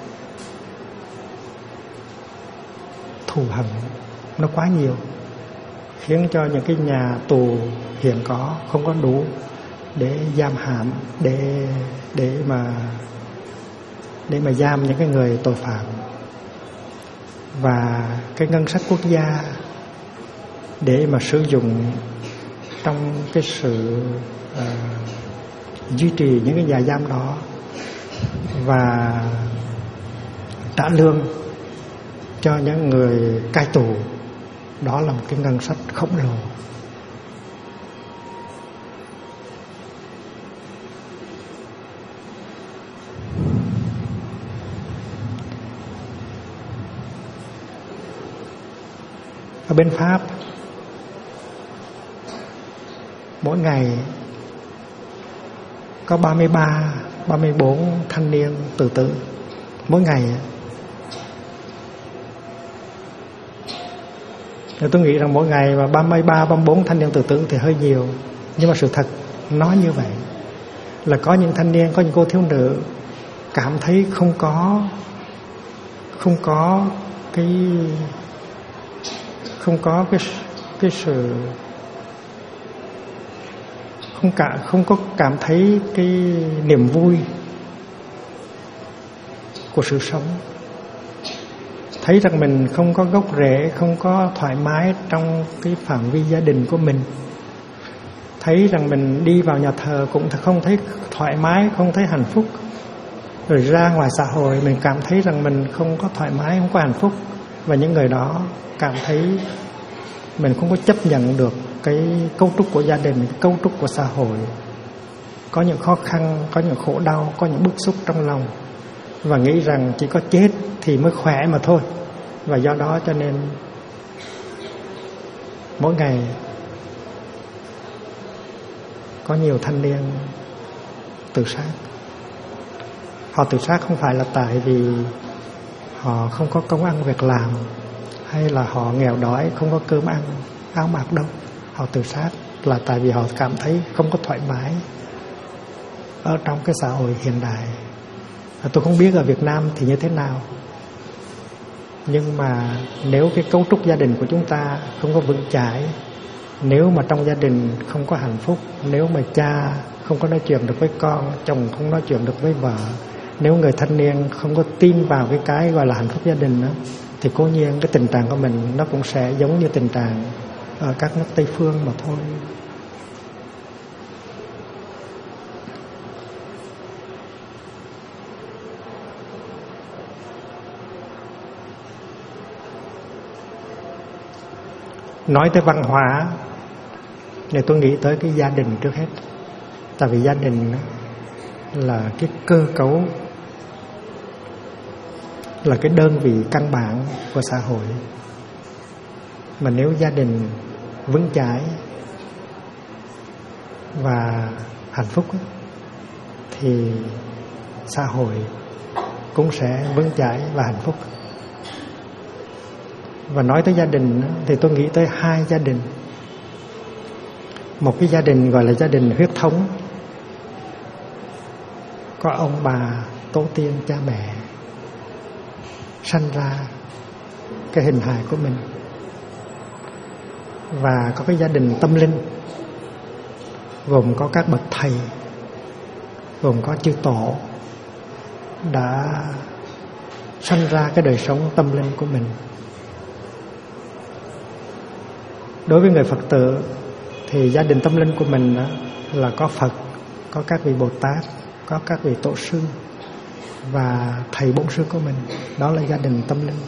Speaker 1: thù hằn nó quá nhiều, khiến cho những cái nhà tù hiện có không có đủ để giam hãm, để mà giam những cái người tội phạm. Và cái ngân sách quốc gia để mà sử dụng trong cái sự duy trì những cái nhà giam đó và trả lương cho những người cai tù, đó là một cái ngân sách khổng lồ. Ở bên Pháp, mỗi ngày có 34 thanh niên tự tử mỗi ngày. Thì tôi nghĩ rằng mỗi ngày mà 33, 34 thanh niên tự tử thì hơi nhiều. Nhưng mà sự thật nói như vậy, là có những thanh niên, có những cô thiếu nữ cảm thấy không có cái sự không có cảm thấy cái niềm vui của sự sống, thấy rằng mình không có gốc rễ, không có thoải mái trong cái phạm vi gia đình của mình, thấy rằng mình đi vào nhà thờ cũng không thấy thoải mái, không thấy hạnh phúc, rồi ra ngoài xã hội mình cảm thấy rằng mình không có thoải mái, không có hạnh phúc. Và những người đó cảm thấy mình không có chấp nhận được cái cấu trúc của gia đình, cấu trúc của xã hội, có những khó khăn, có những khổ đau, có những bức xúc trong lòng, và nghĩ rằng chỉ có chết thì mới khỏe mà thôi. Và do đó cho nên mỗi ngày có nhiều thanh niên tự sát. Họ tự sát không phải là tại vì họ không có công ăn việc làm, hay là họ nghèo đói không có cơm ăn áo mặc đâu. Họ tự sát là tại vì họ cảm thấy không có thoải mái ở trong cái xã hội hiện đại. Tôi không biết ở Việt Nam thì như thế nào, nhưng mà nếu cái cấu trúc gia đình của chúng ta không có vững chãi, nếu mà trong gia đình không có hạnh phúc, nếu mà cha không có nói chuyện được với con, chồng không nói chuyện được với vợ, nếu người thanh niên không có tin vào cái gọi là hạnh phúc gia đình đó, thì cố nhiên cái tình trạng của mình nó cũng sẽ giống như tình trạng ở các nước Tây phương mà thôi. Nói tới văn hóa thì tôi nghĩ tới cái gia đình trước hết. Tại vì gia đình là cái cơ cấu, là cái đơn vị căn bản của xã hội. Mà nếu gia đình vững chãi và hạnh phúc thì xã hội cũng sẽ vững chãi và hạnh phúc. Và nói tới gia đình thì tôi nghĩ tới hai gia đình. Một cái gia đình gọi là gia đình huyết thống, có ông bà tổ tiên cha mẹ sanh ra cái hình hài của mình. Và có cái gia đình tâm linh, gồm có các bậc thầy, gồm có chư tổ đã sanh ra cái đời sống tâm linh của mình. Đối với người Phật tử thì gia đình tâm linh của mình là có Phật, có các vị Bồ Tát, có các vị tổ sư và thầy bổn sư của mình. Đó là gia đình tâm linh.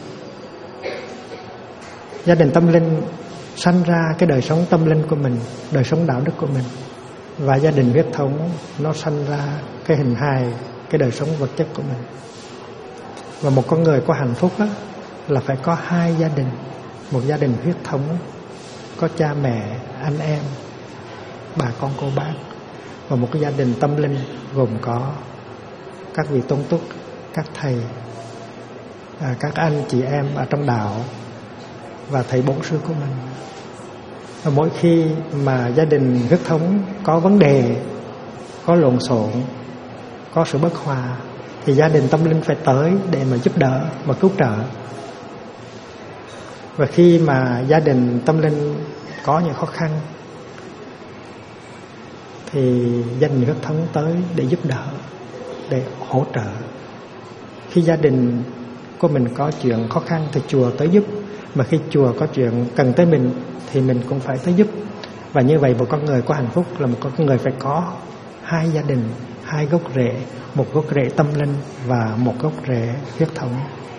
Speaker 1: Gia đình tâm linh sanh ra cái đời sống tâm linh của mình, đời sống đạo đức của mình. Và gia đình huyết thống nó sanh ra cái hình hài, cái đời sống vật chất của mình. Và một con người có hạnh phúc là phải có hai gia đình. Một gia đình huyết thống có cha mẹ, anh em, bà con cô bác. Và một cái gia đình tâm linh gồm có các vị tôn túc, các thầy, các anh chị em ở trong đạo và thầy bổn sư của mình. Và mỗi khi mà gia đình huyết thống có vấn đề, có lộn xộn, có sự bất hòa, thì gia đình tâm linh phải tới để mà giúp đỡ và cứu trợ. Và khi mà gia đình tâm linh có những khó khăn thì gia đình huyết thống tới để giúp đỡ, để hỗ trợ. Khi gia đình của mình có chuyện khó khăn thì chùa tới giúp, mà khi chùa có chuyện cần tới mình thì mình cũng phải tới giúp. Và như vậy một con người có hạnh phúc là một con người phải có hai gia đình, hai gốc rễ, một gốc rễ tâm linh và một gốc rễ huyết thống.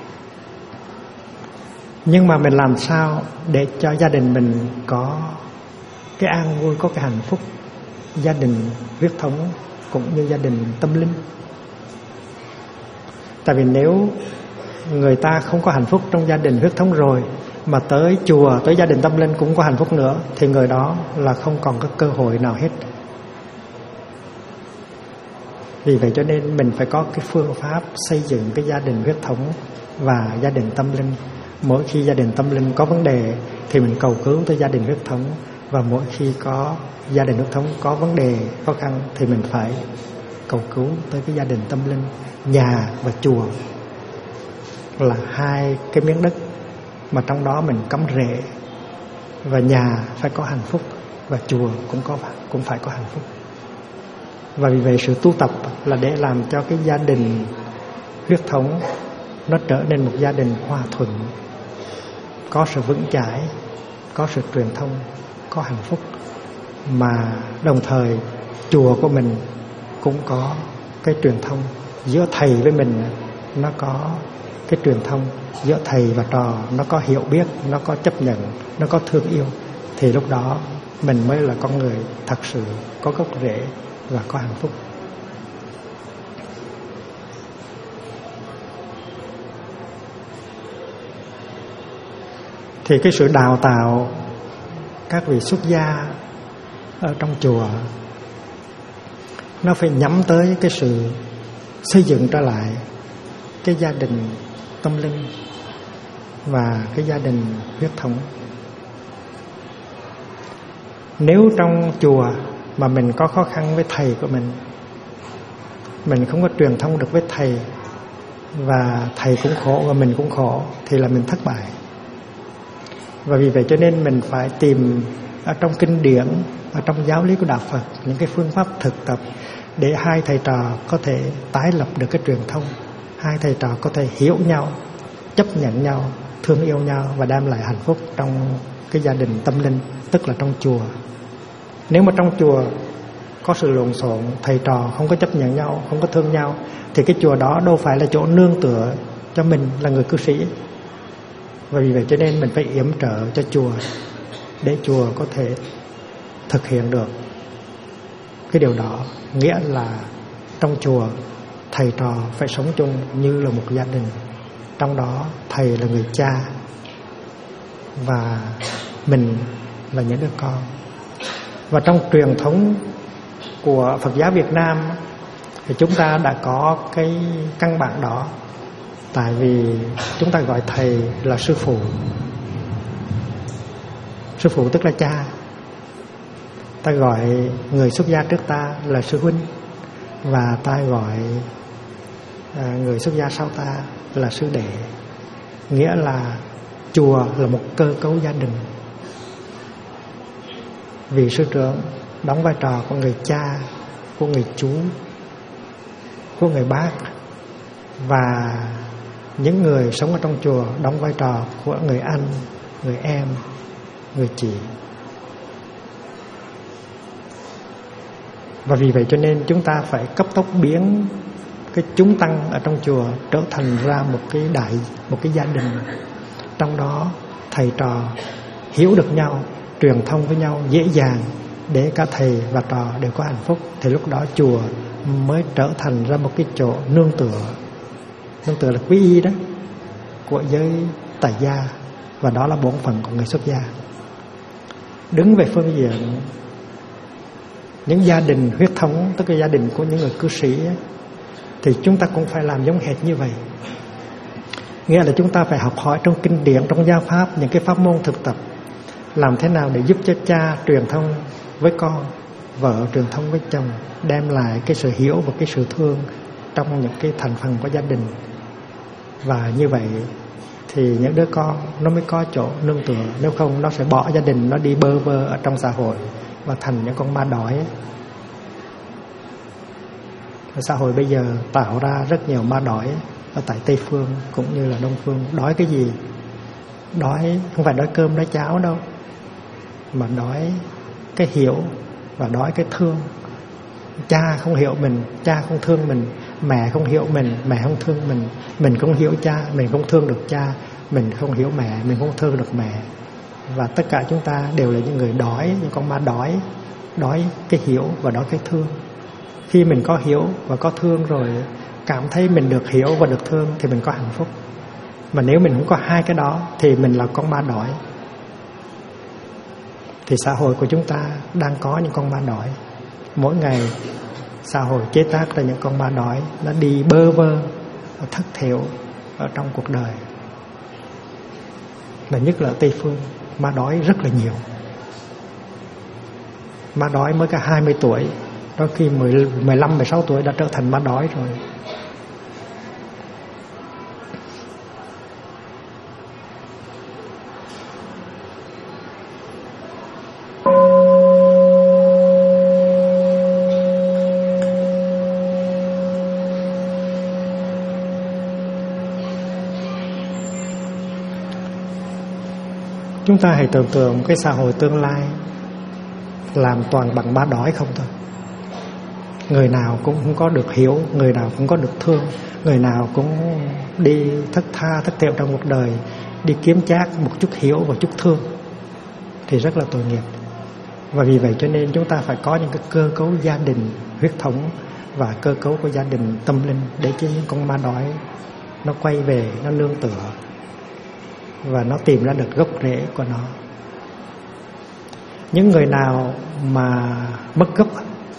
Speaker 1: Nhưng mà mình làm sao để cho gia đình mình có cái an vui, có cái hạnh phúc, gia đình huyết thống cũng như gia đình tâm linh. Tại vì nếu người ta không có hạnh phúc trong gia đình huyết thống rồi mà tới chùa, tới gia đình tâm linh cũng có hạnh phúc nữa, thì người đó là không còn có cơ hội nào hết. Vì vậy cho nên mình phải có cái phương pháp xây dựng cái gia đình huyết thống và gia đình tâm linh. Mỗi khi gia đình tâm linh có vấn đề thì mình cầu cứu tới gia đình huyết thống. Và mỗi khi có gia đình huyết thống có vấn đề khó khăn thì mình phải cầu cứu tới cái gia đình tâm linh. Nhà và chùa là hai cái miếng đất mà trong đó mình cắm rễ. Và nhà phải có hạnh phúc, và chùa cũng phải có hạnh phúc. Và vì vậy sự tu tập là để làm cho cái gia đình huyết thống nó trở nên một gia đình hòa thuận, có sự vững chãi, có sự truyền thông, có hạnh phúc. Mà đồng thời chùa của mình cũng có cái truyền thông giữa thầy với mình, nó có cái truyền thông giữa thầy và trò, nó có hiểu biết, nó có chấp nhận, nó có thương yêu. Thì lúc đó mình mới là con người thật sự có gốc rễ và có hạnh phúc. Thì cái sự đào tạo các vị xuất gia ở trong chùa nó phải nhắm tới cái sự xây dựng trở lại cái gia đình tâm linh và cái gia đình huyết thống. Nếu trong chùa mà mình có khó khăn với thầy của mình không có truyền thông được với thầy, và thầy cũng khổ và mình cũng khổ, thì là mình thất bại. Và vì vậy cho nên mình phải tìm ở trong kinh điển, ở trong giáo lý của Đạo Phật những cái phương pháp thực tập để hai thầy trò có thể tái lập được cái truyền thông, hai thầy trò có thể hiểu nhau, chấp nhận nhau, thương yêu nhau và đem lại hạnh phúc trong cái gia đình tâm linh, tức là trong chùa. Nếu mà trong chùa có sự lộn xộn, thầy trò không có chấp nhận nhau, không có thương nhau, thì cái chùa đó đâu phải là chỗ nương tựa cho mình là người cư sĩ. Và vì vậy cho nên mình phải yểm trợ cho chùa để chùa có thể thực hiện được cái điều đó. Nghĩa là trong chùa thầy trò phải sống chung như là một gia đình. Trong đó thầy là người cha và mình là những đứa con. Và trong truyền thống của Phật giáo Việt Nam thì chúng ta đã có cái căn bản đó. Tại vì chúng ta gọi thầy là sư phụ. Sư phụ tức là cha. Ta gọi người xuất gia trước ta là sư huynh, và ta gọi người xuất gia sau ta là sư đệ. Nghĩa là chùa là một cơ cấu gia đình. Vị sư trưởng đóng vai trò của người cha, của người chú, của người bác, và những người sống ở trong chùa đóng vai trò của người anh, người em, người chị. Và vì vậy cho nên chúng ta phải cấp tốc biến cái chúng tăng ở trong chùa trở thành ra một cái gia đình. Trong đó thầy trò hiểu được nhau, truyền thông với nhau dễ dàng, để cả thầy và trò đều có hạnh phúc. Thì lúc đó chùa mới trở thành ra một cái chỗ nương tựa. Nương tựa là quý y đó, của giới tại gia, và đó là bổn phận của người xuất gia. Đứng về phương diện những gia đình huyết thống, tức là gia đình của những người cư sĩ ấy, thì chúng ta cũng phải làm giống hệt như vậy. Nghĩa là chúng ta phải học hỏi trong kinh điển, trong giáo pháp, những cái pháp môn thực tập, làm thế nào để giúp cho cha truyền thông với con, vợ truyền thông với chồng, đem lại cái sự hiểu và cái sự thương trong những cái thành phần của gia đình. Và như vậy thì những đứa con nó mới có chỗ nương tựa. Nếu không nó sẽ bỏ gia đình, nó đi bơ vơ ở trong xã hội và thành những con ma đói. Xã hội bây giờ tạo ra rất nhiều ma đói ở tại Tây Phương cũng như là Đông Phương. Đói cái gì? Đói không phải đói cơm, đói cháo đâu, mà đói cái hiểu và đói cái thương. Cha không hiểu mình, cha không thương mình. Mẹ không hiểu mình, mẹ không thương mình. Mình không hiểu cha, mình không thương được cha. Mình không hiểu mẹ, mình không thương được mẹ. Và tất cả chúng ta đều là những người đói, những con ma đói. Đói cái hiểu và đói cái thương. Khi mình có hiểu và có thương rồi, cảm thấy mình được hiểu và được thương, thì mình có hạnh phúc. Mà nếu mình không có hai cái đó thì mình là con ma đói. Thì xã hội của chúng ta đang có những con ma đói. Mỗi ngày xã hội chế tác ra những con ma đói, nó đi bơ vơ, nó thất thiểu ở trong cuộc đời. Và nhất là Tây Phương. ma đói rất là nhiều. Ma đói mới cả 20 tuổi, đôi khi 15, 16 tuổi đã trở thành ma đói rồi. Chúng ta hãy tưởng tượng một cái xã hội tương lai làm toàn bằng ma đói không thôi. Người nào cũng không có được hiểu, người nào cũng có được thương, người nào cũng đi thất tha thất thiểu trong cuộc đời, đi kiếm chác một chút hiểu và chút thương, thì rất là tội nghiệp. Và vì vậy cho nên chúng ta phải có những cái cơ cấu gia đình huyết thống và cơ cấu của gia đình tâm linh, để cho những con ma đói nó quay về, nó nương tựa và nó tìm ra được gốc rễ của nó. Những người nào mà mất gốc,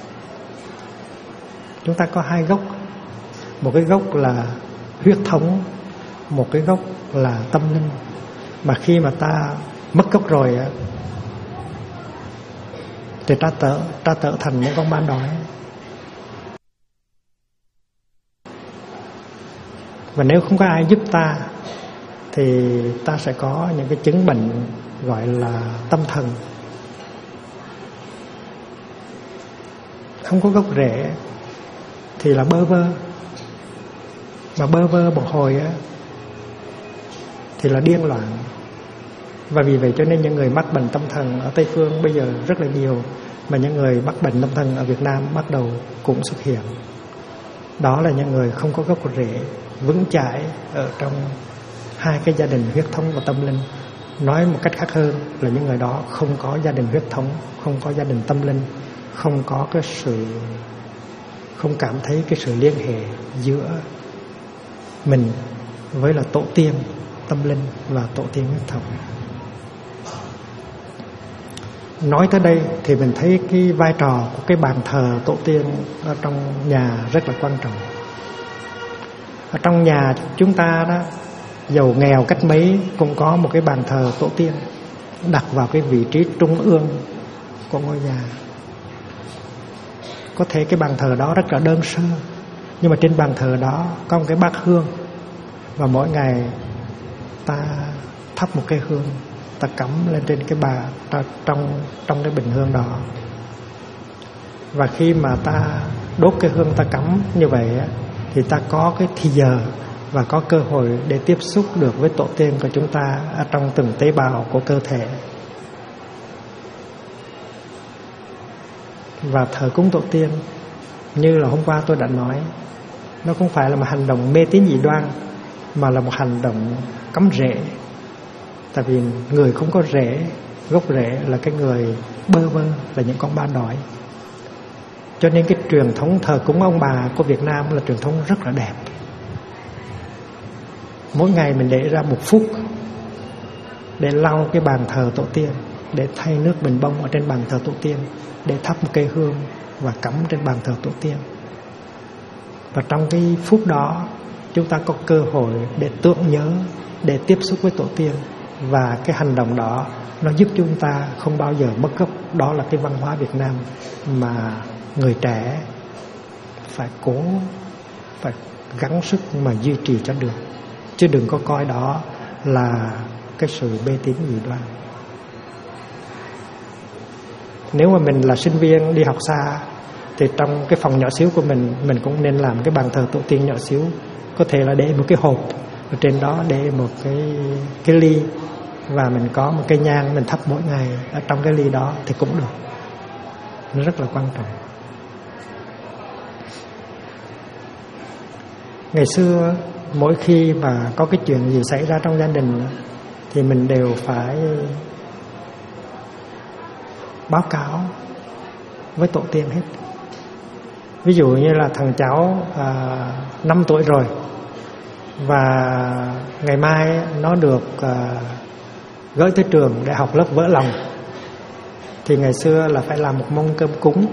Speaker 1: chúng ta có hai gốc. Một cái gốc là huyết thống, một cái gốc là tâm linh. Mà khi mà ta mất gốc rồi thì ta trở thành những con ma đói. Và nếu không có ai giúp ta thì ta sẽ có những cái chứng bệnh gọi là tâm thần, không có gốc rễ thì là bơ vơ. Mà bơ vơ một hồi thì là điên loạn. Và vì vậy cho nên những người mắc bệnh tâm thần ở Tây Phương bây giờ rất là nhiều, mà những người mắc bệnh tâm thần ở Việt Nam bắt đầu cũng xuất hiện. Đó là những người không có gốc rễ vững chãi ở trong hai cái gia đình huyết thống và tâm linh. Nói một cách khác hơn là những người đó không có gia đình huyết thống, không có gia đình tâm linh, không có cái sự, không cảm thấy cái sự liên hệ giữa mình với là tổ tiên tâm linh và tổ tiên huyết thống. Nói tới đây thì mình thấy cái vai trò của cái bàn thờ tổ tiên ở trong nhà rất là quan trọng. Ở trong nhà chúng ta đó, giàu nghèo cách mấy cũng có một cái bàn thờ tổ tiên đặt vào cái vị trí trung ương của ngôi nhà. Có thể cái bàn thờ đó rất là đơn sơ, nhưng mà trên bàn thờ đó có một cái bát hương, và mỗi ngày ta thắp một cái hương, ta cắm lên trên cái trong cái bình hương đó. Và khi mà ta đốt cái hương, ta cắm như vậy thì ta có cái thì giờ và có cơ hội để tiếp xúc được với tổ tiên của chúng ta ở trong từng tế bào của cơ thể. Và thờ cúng tổ tiên, như là hôm qua tôi đã nói, nó không phải là một hành động mê tín dị đoan, mà là một hành động cắm rễ. Tại vì người không có rễ, gốc rễ là cái người bơ vơ, là những con ma đói. Cho nên cái truyền thống thờ cúng ông bà của Việt Nam là truyền thống rất là đẹp. Mỗi ngày mình để ra 1 phút để lau cái bàn thờ tổ tiên, để thay nước bình bông ở trên bàn thờ tổ tiên, để thắp một cây hương và cắm trên bàn thờ tổ tiên. Và trong cái phút đó chúng ta có cơ hội để tưởng nhớ, để tiếp xúc với tổ tiên. Và cái hành động đó nó giúp chúng ta không bao giờ mất gốc. Đó là cái văn hóa Việt Nam mà người trẻ phải gắng sức mà duy trì cho được. Chứ đừng có coi đó là cái sự mê tín dị đoan. Nếu mà mình là sinh viên đi học xa thì trong cái phòng nhỏ xíu của mình cũng nên làm cái bàn thờ tổ tiên nhỏ xíu. Có thể là để một cái hộp, ở trên đó để một cái ly, và mình có một cái nhang mình thắp mỗi ngày ở trong cái ly đó thì cũng được. Nó rất là quan trọng. Ngày xưa mỗi khi mà có cái chuyện gì xảy ra trong gia đình thì mình đều phải báo cáo với tổ tiên hết. Ví dụ như là thằng cháu 5 tuổi rồi, và ngày mai nó được gửi tới trường để học lớp vỡ lòng, thì ngày xưa là phải làm một mâm cơm cúng,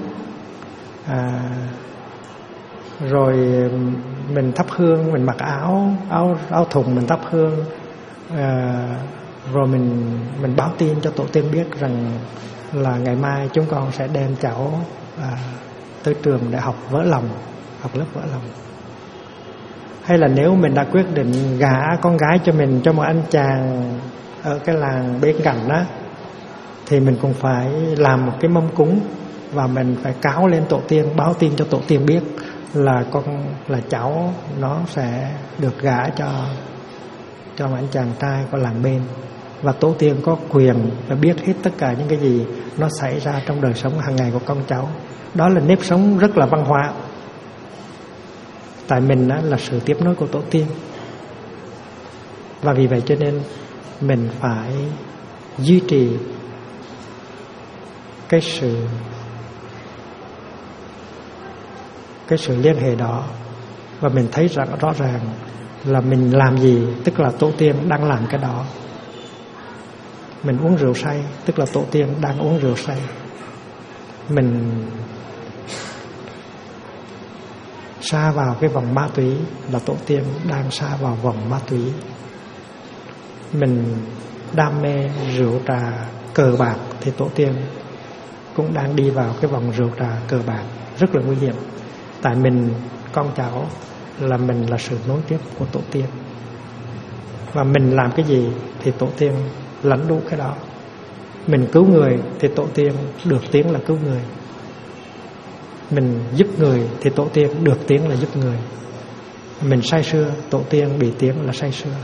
Speaker 1: rồi mình thắp hương, mình mặc áo thùng mình thắp hương, Rồi mình báo tin cho tổ tiên biết rằng là ngày mai chúng con sẽ đem cháu tới trường để học vỡ lòng, học lớp vỡ lòng. Hay là nếu mình đã quyết định gả con gái cho mình cho một anh chàng ở cái làng bên cạnh đó, thì mình cũng phải làm một cái mâm cúng, và mình phải cáo lên tổ tiên, báo tin cho tổ tiên biết là cháu nó sẽ được gả cho một anh chàng trai của làng bên. Và tổ tiên có quyền và biết hết tất cả những cái gì nó xảy ra trong đời sống hàng ngày của con cháu. Đó là nếp sống rất là văn hóa. Tại mình là sự tiếp nối của tổ tiên. Và vì vậy cho nên mình phải duy trì cái sự liên hệ đó. Và mình thấy rõ ràng là mình làm gì tức là tổ tiên đang làm cái đó. Mình uống rượu say tức là tổ tiên đang uống rượu say. Mình sa vào cái vòng ma túy là tổ tiên đang sa vào vòng ma túy. Mình đam mê rượu trà cờ bạc thì tổ tiên cũng đang đi vào cái vòng rượu trà cờ bạc, rất là nguy hiểm. Tại mình con cháu là mình là sự nối tiếp của tổ tiên, và mình làm cái gì thì tổ tiên lãnh đủ cái đó. Mình cứu người thì tổ tiên được tiếng là cứu người. Mình giúp người thì tổ tiên được tiếng là giúp người. Mình say sưa, tổ tiên bị tiếng là say sưa.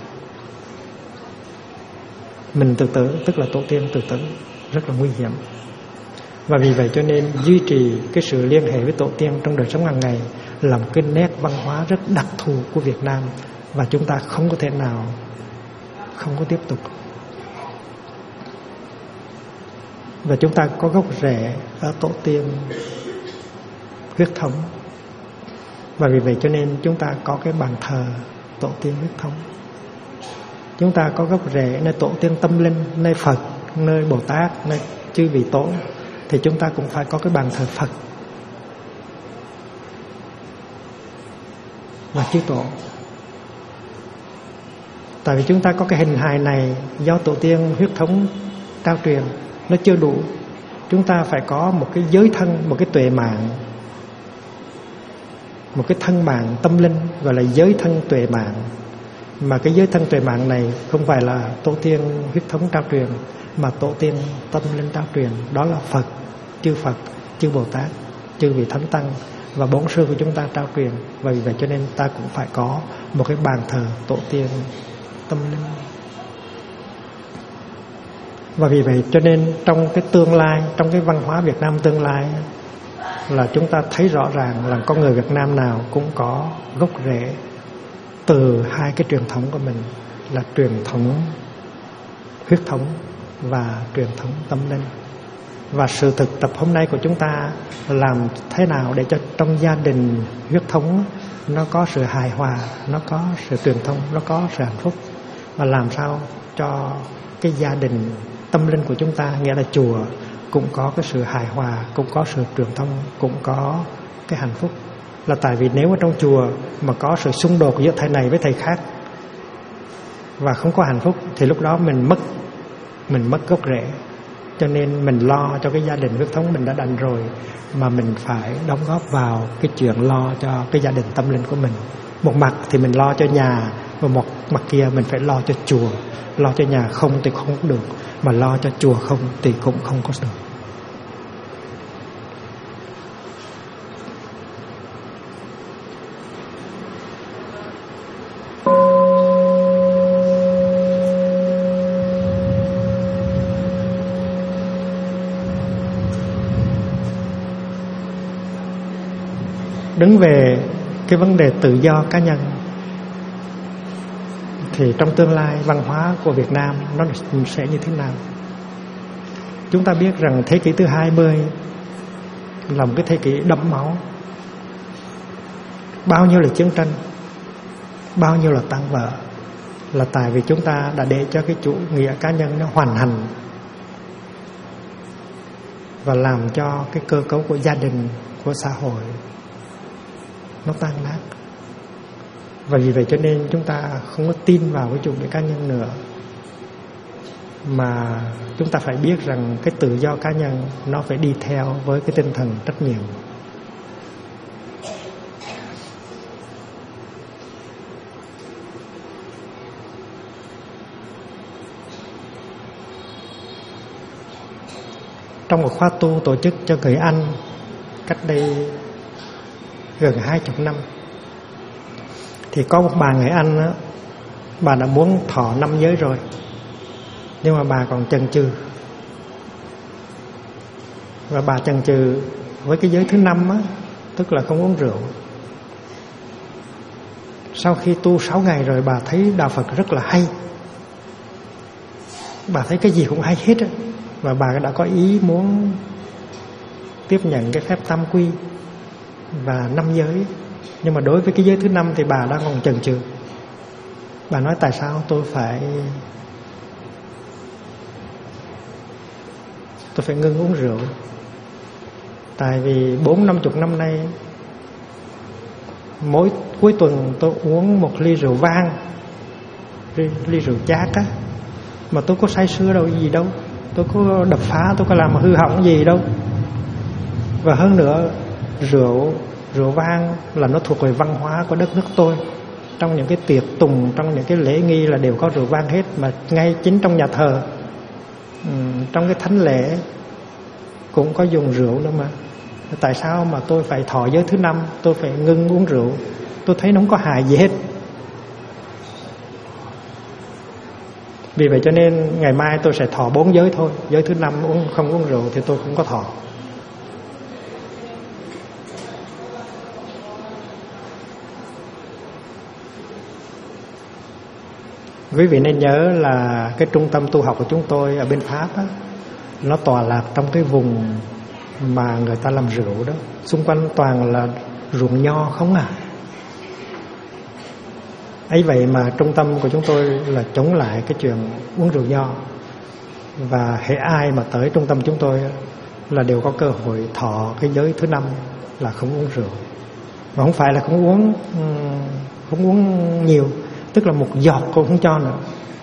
Speaker 1: Mình tự tử tức là tổ tiên tự tử, rất là nguy hiểm. Và vì vậy cho nên duy trì cái sự liên hệ với tổ tiên trong đời sống hàng ngày là một cái nét văn hóa rất đặc thù của Việt Nam, và chúng ta không có thể nào không có tiếp tục. Và chúng ta có gốc rễ ở tổ tiên huyết thống. Và vì vậy cho nên chúng ta có cái bàn thờ tổ tiên huyết thống. Chúng ta có gốc rễ nơi tổ tiên tâm linh, nơi Phật, nơi Bồ Tát, nơi chư vị tổ, thì chúng ta cũng phải có cái bàn thờ Phật và chư tổ. Tại vì chúng ta có cái hình hài này do tổ tiên huyết thống trao truyền, nó chưa đủ. Chúng ta phải có một cái giới thân, một cái tuệ mạng, một cái thân mạng tâm linh, gọi là giới thân tuệ mạng. Mà cái giới thân tuệ mạng này không phải là tổ tiên huyết thống trao truyền, mà tổ tiên tâm linh trao truyền. Đó là Phật, chư Bồ Tát, chư vị Thánh Tăng và bốn sư của chúng ta trao truyền. Và vì vậy cho nên ta cũng phải có một cái bàn thờ tổ tiên tâm linh. Và vì vậy cho nên trong cái tương lai, trong cái văn hóa Việt Nam tương lai, là chúng ta thấy rõ ràng là con người Việt Nam nào cũng có gốc rễ từ hai cái truyền thống của mình, là truyền thống huyết thống và truyền thống tâm linh. Và sự thực tập hôm nay của chúng ta làm thế nào để cho trong gia đình huyết thống nó có sự hài hòa, nó có sự truyền thông, nó có sự hạnh phúc. Và làm sao cho cái gia đình tâm linh của chúng ta, nghĩa là chùa, cũng có cái sự hài hòa, cũng có sự truyền thông, cũng có cái hạnh phúc. Là tại vì nếu ở trong chùa mà có sự xung đột giữa thầy này với thầy khác và không có hạnh phúc, thì lúc đó mình mất gốc rễ. Cho nên mình lo cho cái gia đình huyết thống mình đã đành rồi, mà mình phải đóng góp vào cái chuyện lo cho cái gia đình tâm linh của mình. Một mặt thì mình lo cho nhà, và một mặt kia mình phải lo cho chùa. Lo cho nhà không thì không được, mà lo cho chùa không thì cũng không có được. Đứng về cái vấn đề tự do cá nhân, thì trong tương lai văn hóa của Việt Nam nó sẽ như thế nào? Chúng ta biết rằng thế kỷ thứ 20 là một cái thế kỷ đẫm máu. Bao nhiêu là chiến tranh, bao nhiêu là tan vỡ, là tại vì chúng ta đã để cho cái chủ nghĩa cá nhân nó hoành hành, và làm cho cái cơ cấu của gia đình, của xã hội nó tan nát. Và vì vậy cho nên chúng ta không có tin vào cái chủ nghĩa cá nhân nữa. mà chúng ta phải biết rằng cái tự do cá nhân nó phải đi theo với cái tinh thần trách nhiệm. Trong một khóa tu tổ chức cho người Anh cách đây gần 20 năm, thì có một bà người Anh đó, bà đã muốn thọ 5 giới rồi, nhưng mà bà còn chần chừ. Và bà chần chừ với cái giới thứ 5 á, tức là không uống rượu. Sau khi tu 6 ngày rồi, bà thấy đạo Phật rất là hay, bà thấy cái gì cũng hay hết á. Và bà đã có ý muốn tiếp nhận cái phép tam quy và 5 giới. Nhưng mà đối với cái giới thứ 5 thì bà đang còn chần chừ. Bà nói tại sao tôi phải ngưng uống rượu? Tại vì 40-50 năm nay, mỗi cuối tuần tôi uống một ly rượu vang, ly rượu chát á, mà tôi có say sưa đâu gì đâu, tôi có đập phá, tôi có làm hư hỏng gì đâu. Và hơn nữa, rượu vang là nó thuộc về văn hóa của đất nước tôi. Trong những cái tiệc tùng, trong những cái lễ nghi là đều có rượu vang hết. Mà ngay chính trong nhà thờ, trong cái thánh lễ cũng có dùng rượu nữa mà. Tại sao mà tôi phải thọ giới thứ 5, tôi phải ngưng uống rượu? Tôi thấy nó không có hại gì hết. Vì vậy cho nên ngày mai tôi sẽ thọ 4 giới thôi. Giới thứ 5 không uống rượu thì tôi không có thọ. Quý vị nên nhớ là cái trung tâm tu học của chúng tôi ở bên Pháp á, nó tọa lạc trong cái vùng mà người ta làm rượu đó. Xung quanh toàn là ruộng nho không à. Ấy vậy mà trung tâm của chúng tôi là chống lại cái chuyện uống rượu nho. Và hễ ai mà tới trung tâm chúng tôi là đều có cơ hội thọ cái giới thứ 5 là không uống rượu. Mà không phải là không uống nhiều, tức là một giọt cũng không cho nữa.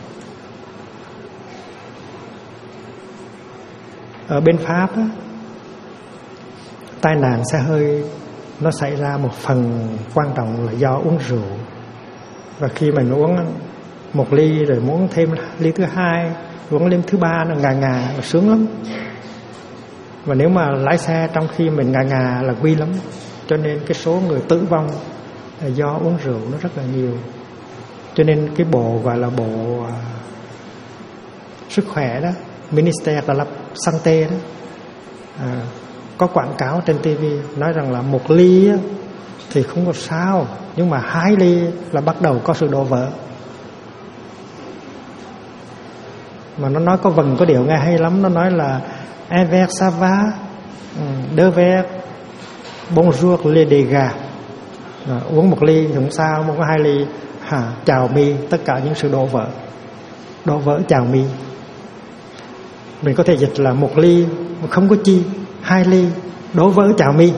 Speaker 1: Ở bên Pháp á, tai nạn xe hơi nó xảy ra một phần quan trọng là do uống rượu. Và khi mình uống một ly rồi muốn thêm ly thứ 2, uống ly thứ 3 nó ngà sướng lắm. Và nếu mà lái xe trong khi mình ngà là nguy lắm. Cho nên cái số người tử vong là do uống rượu nó rất là nhiều. Cho nên cái bộ gọi là bộ sức khỏe đó, Ministère de la Santé đó, có quảng cáo trên TV nói rằng là 1 ly á, thì không có sao, nhưng mà 2 ly là bắt đầu có sự đổ vỡ. Mà nó nói có vần có điệu nghe hay lắm. Nó nói là un verre ça va, 2 verres bonjour les dégâts. Uống 1 ly thì không sao, uống 2 ly chào mi tất cả những sự đổ vỡ chào mi. Mình có thể dịch là 1 ly không có chi, 2 ly đổ vỡ chào mi.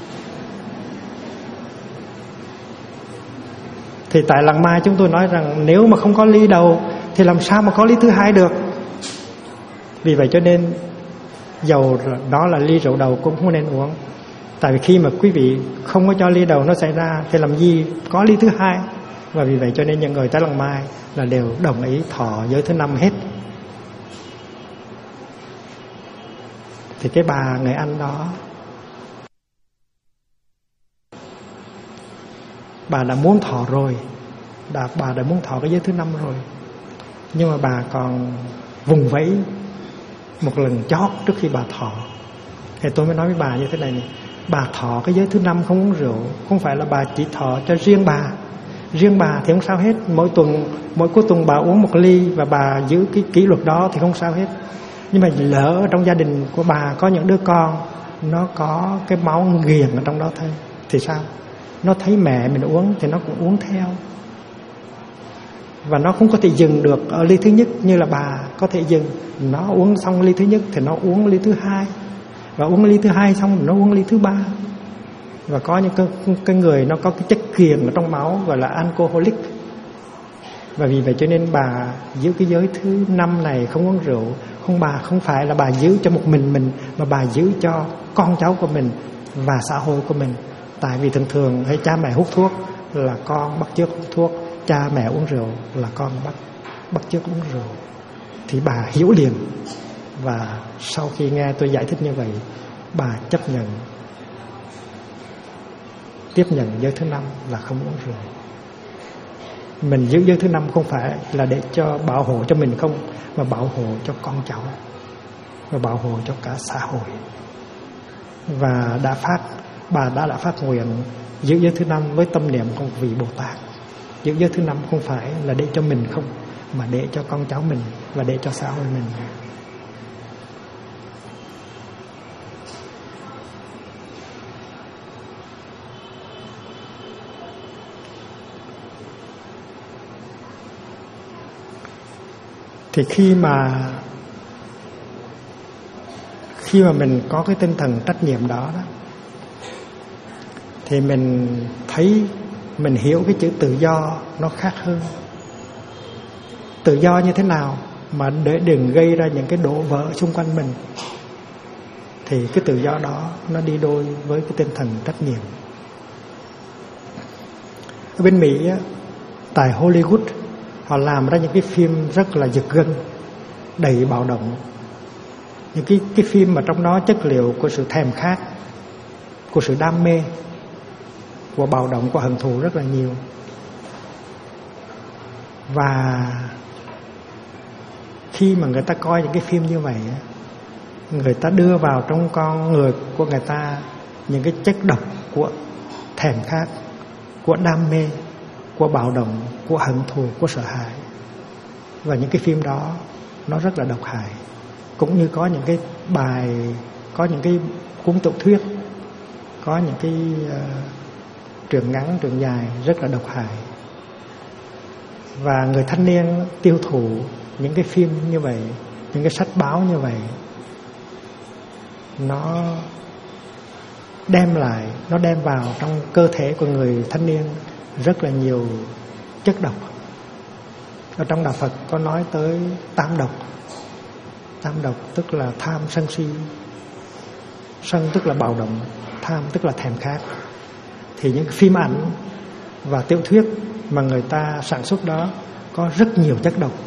Speaker 1: Thì tại Làng Mai chúng tôi nói rằng nếu mà không có ly đầu thì làm sao mà có ly thứ 2 được. Vì vậy cho nên dầu đó là ly rượu đầu cũng không nên uống. Tại vì khi mà quý vị không có cho ly đầu nó xảy ra thì làm gì có ly thứ 2. Và vì vậy cho nên những người tới Làng Mai là đều đồng ý thọ giới thứ 5 hết. Thì cái bà người Anh đó, bà đã muốn thọ rồi, bà đã muốn thọ cái giới thứ 5 rồi, nhưng mà bà còn vùng vẫy một lần chót trước khi bà thọ. Thì tôi mới nói với bà như thế này này: bà thọ cái giới thứ 5 không uống rượu, không phải là bà chỉ thọ cho riêng bà. Riêng bà thì không sao hết, mỗi cuối tuần bà uống 1 ly và bà giữ cái kỷ luật đó thì không sao hết. Nhưng mà lỡ trong gia đình của bà có những đứa con nó có cái máu nghiền ở trong đó thôi thì sao? Nó thấy mẹ mình uống thì nó cũng uống theo. Và nó không có thể dừng được ở ly thứ nhất như là bà có thể dừng. Nó uống xong ly thứ nhất thì nó uống ly thứ 2, và uống ly thứ 2 xong nó uống ly thứ 3. Và có những cái người nó có cái chất kiềm ở trong máu gọi là alcoholic. Và vì vậy cho nên bà giữ cái giới thứ 5 này, không uống rượu. Không phải là bà giữ cho một mình, mà bà giữ cho con cháu của mình và xã hội của mình. Tại vì thường hay cha mẹ hút thuốc là con bắt chước hút thuốc, cha mẹ uống rượu là con bắt chước uống rượu. Thì bà hiểu liền. Và sau khi nghe tôi giải thích như vậy, bà tiếp nhận giới thứ 5 là không uống rượu. Mình giữ giới thứ 5 không phải là để cho bảo hộ cho mình không, mà bảo hộ cho con cháu và bảo hộ cho cả xã hội. Và bà đã phát nguyện giữ giới thứ 5 với tâm niệm của vị Bồ Tát. Giữ giới thứ 5 không phải là để cho mình không, mà để cho con cháu mình và để cho xã hội mình. Thì khi mà mình có cái tinh thần trách nhiệm đó, thì mình thấy, mình hiểu cái chữ tự do nó khác hơn. Tự do như thế nào mà để đừng gây ra những cái đổ vỡ xung quanh mình, thì cái tự do đó nó đi đôi với cái tinh thần trách nhiệm. Ở bên Mỹ tại Hollywood, họ làm ra những cái phim rất là giật gân, đầy bạo động. Những cái phim mà trong đó chất liệu của sự thèm khát, của sự đam mê, của bạo động, của hận thù rất là nhiều. Và khi mà người ta coi những cái phim như vậy, người ta đưa vào trong con người của người ta những cái chất độc của thèm khát, của đam mê, của bạo động, của hận thù, của sợ hãi. Và những cái phim đó nó rất là độc hại. Cũng như có những cái bài, có những cái cuốn tiểu thuyết, có những cái truyện ngắn, truyện dài rất là độc hại. Và người thanh niên tiêu thụ những cái phim như vậy, những cái sách báo như vậy, nó đem vào trong cơ thể của người thanh niên rất là nhiều chất độc. Ở trong đạo Phật có nói tới 8 độc. 8 độc tức là tham, sân, si. Sân tức là bạo động, tham tức là thèm khát. Thì những phim ảnh và tiểu thuyết mà người ta sản xuất đó có rất nhiều chất độc.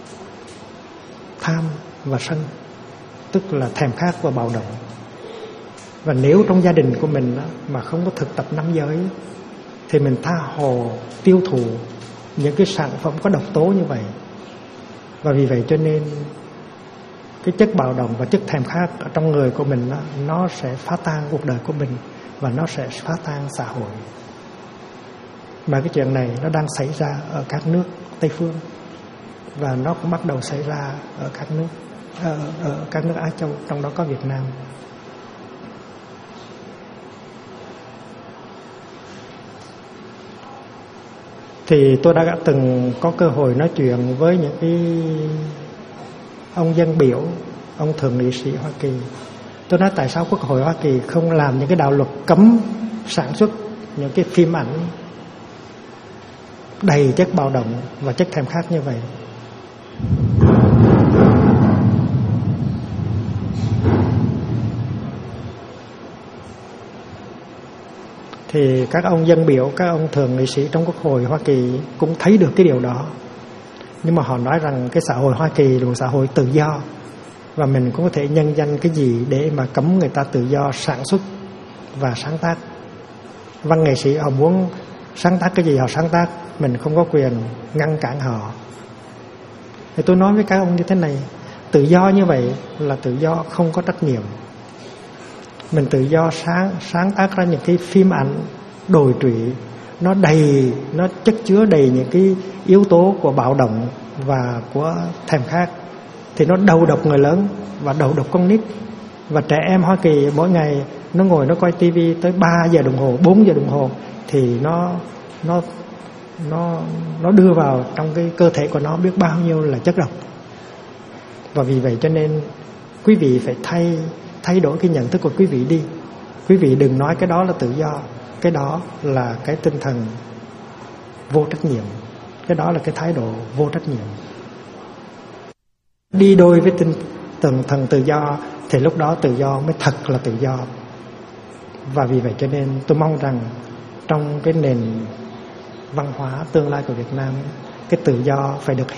Speaker 1: Tham và sân tức là thèm khát và bạo động. Và nếu trong gia đình của mình mà không có thực tập 5 giới, thì mình tha hồ tiêu thụ những cái sản phẩm có độc tố như vậy. Và vì vậy cho nên cái chất bạo động và chất thèm khát ở trong người của mình nó sẽ phá tan cuộc đời của mình, và nó sẽ phá tan xã hội. Mà cái chuyện này nó đang xảy ra ở các nước Tây phương, và nó cũng bắt đầu xảy ra ở các nước Á Châu, trong đó có Việt Nam. Thì tôi đã từng có cơ hội nói chuyện với những cái ông dân biểu, ông thượng nghị sĩ Hoa Kỳ. Tôi nói tại sao Quốc hội Hoa Kỳ không làm những cái đạo luật cấm sản xuất những cái phim ảnh đầy chất bạo động và chất thèm khát như vậy. Thì các ông dân biểu, các ông thượng nghị sĩ trong Quốc hội Hoa Kỳ cũng thấy được cái điều đó. Nhưng mà họ nói rằng cái xã hội Hoa Kỳ là một xã hội tự do, và mình cũng có thể nhân danh cái gì để mà cấm người ta tự do sản xuất và sáng tác. Văn nghệ sĩ họ muốn sáng tác cái gì họ sáng tác, mình không có quyền ngăn cản họ. Thì tôi nói với các ông như thế này, tự do như vậy là tự do không có trách nhiệm. Mình tự do sáng tác ra những cái phim ảnh đồi trụy, nó chất chứa đầy những cái yếu tố của bạo động và của thèm khát, thì nó đầu độc người lớn và đầu độc con nít. Và trẻ em Hoa Kỳ mỗi ngày nó ngồi nó coi tivi tới 3 giờ đồng hồ, 4 giờ đồng hồ, thì nó đưa vào trong cái cơ thể của nó biết bao nhiêu là chất độc. Và vì vậy cho nên quý vị phải thay đổi cái nhận thức của quý vị đi. Quý vị đừng nói cái đó là tự do, cái đó là cái tinh thần vô trách nhiệm. Cái đó là cái thái độ vô trách nhiệm. Đi đôi với tinh thần tự do thì lúc đó tự do mới thật là tự do. Và vì vậy cho nên tôi mong rằng trong cái nền văn hóa tương lai của Việt Nam, cái tự do phải được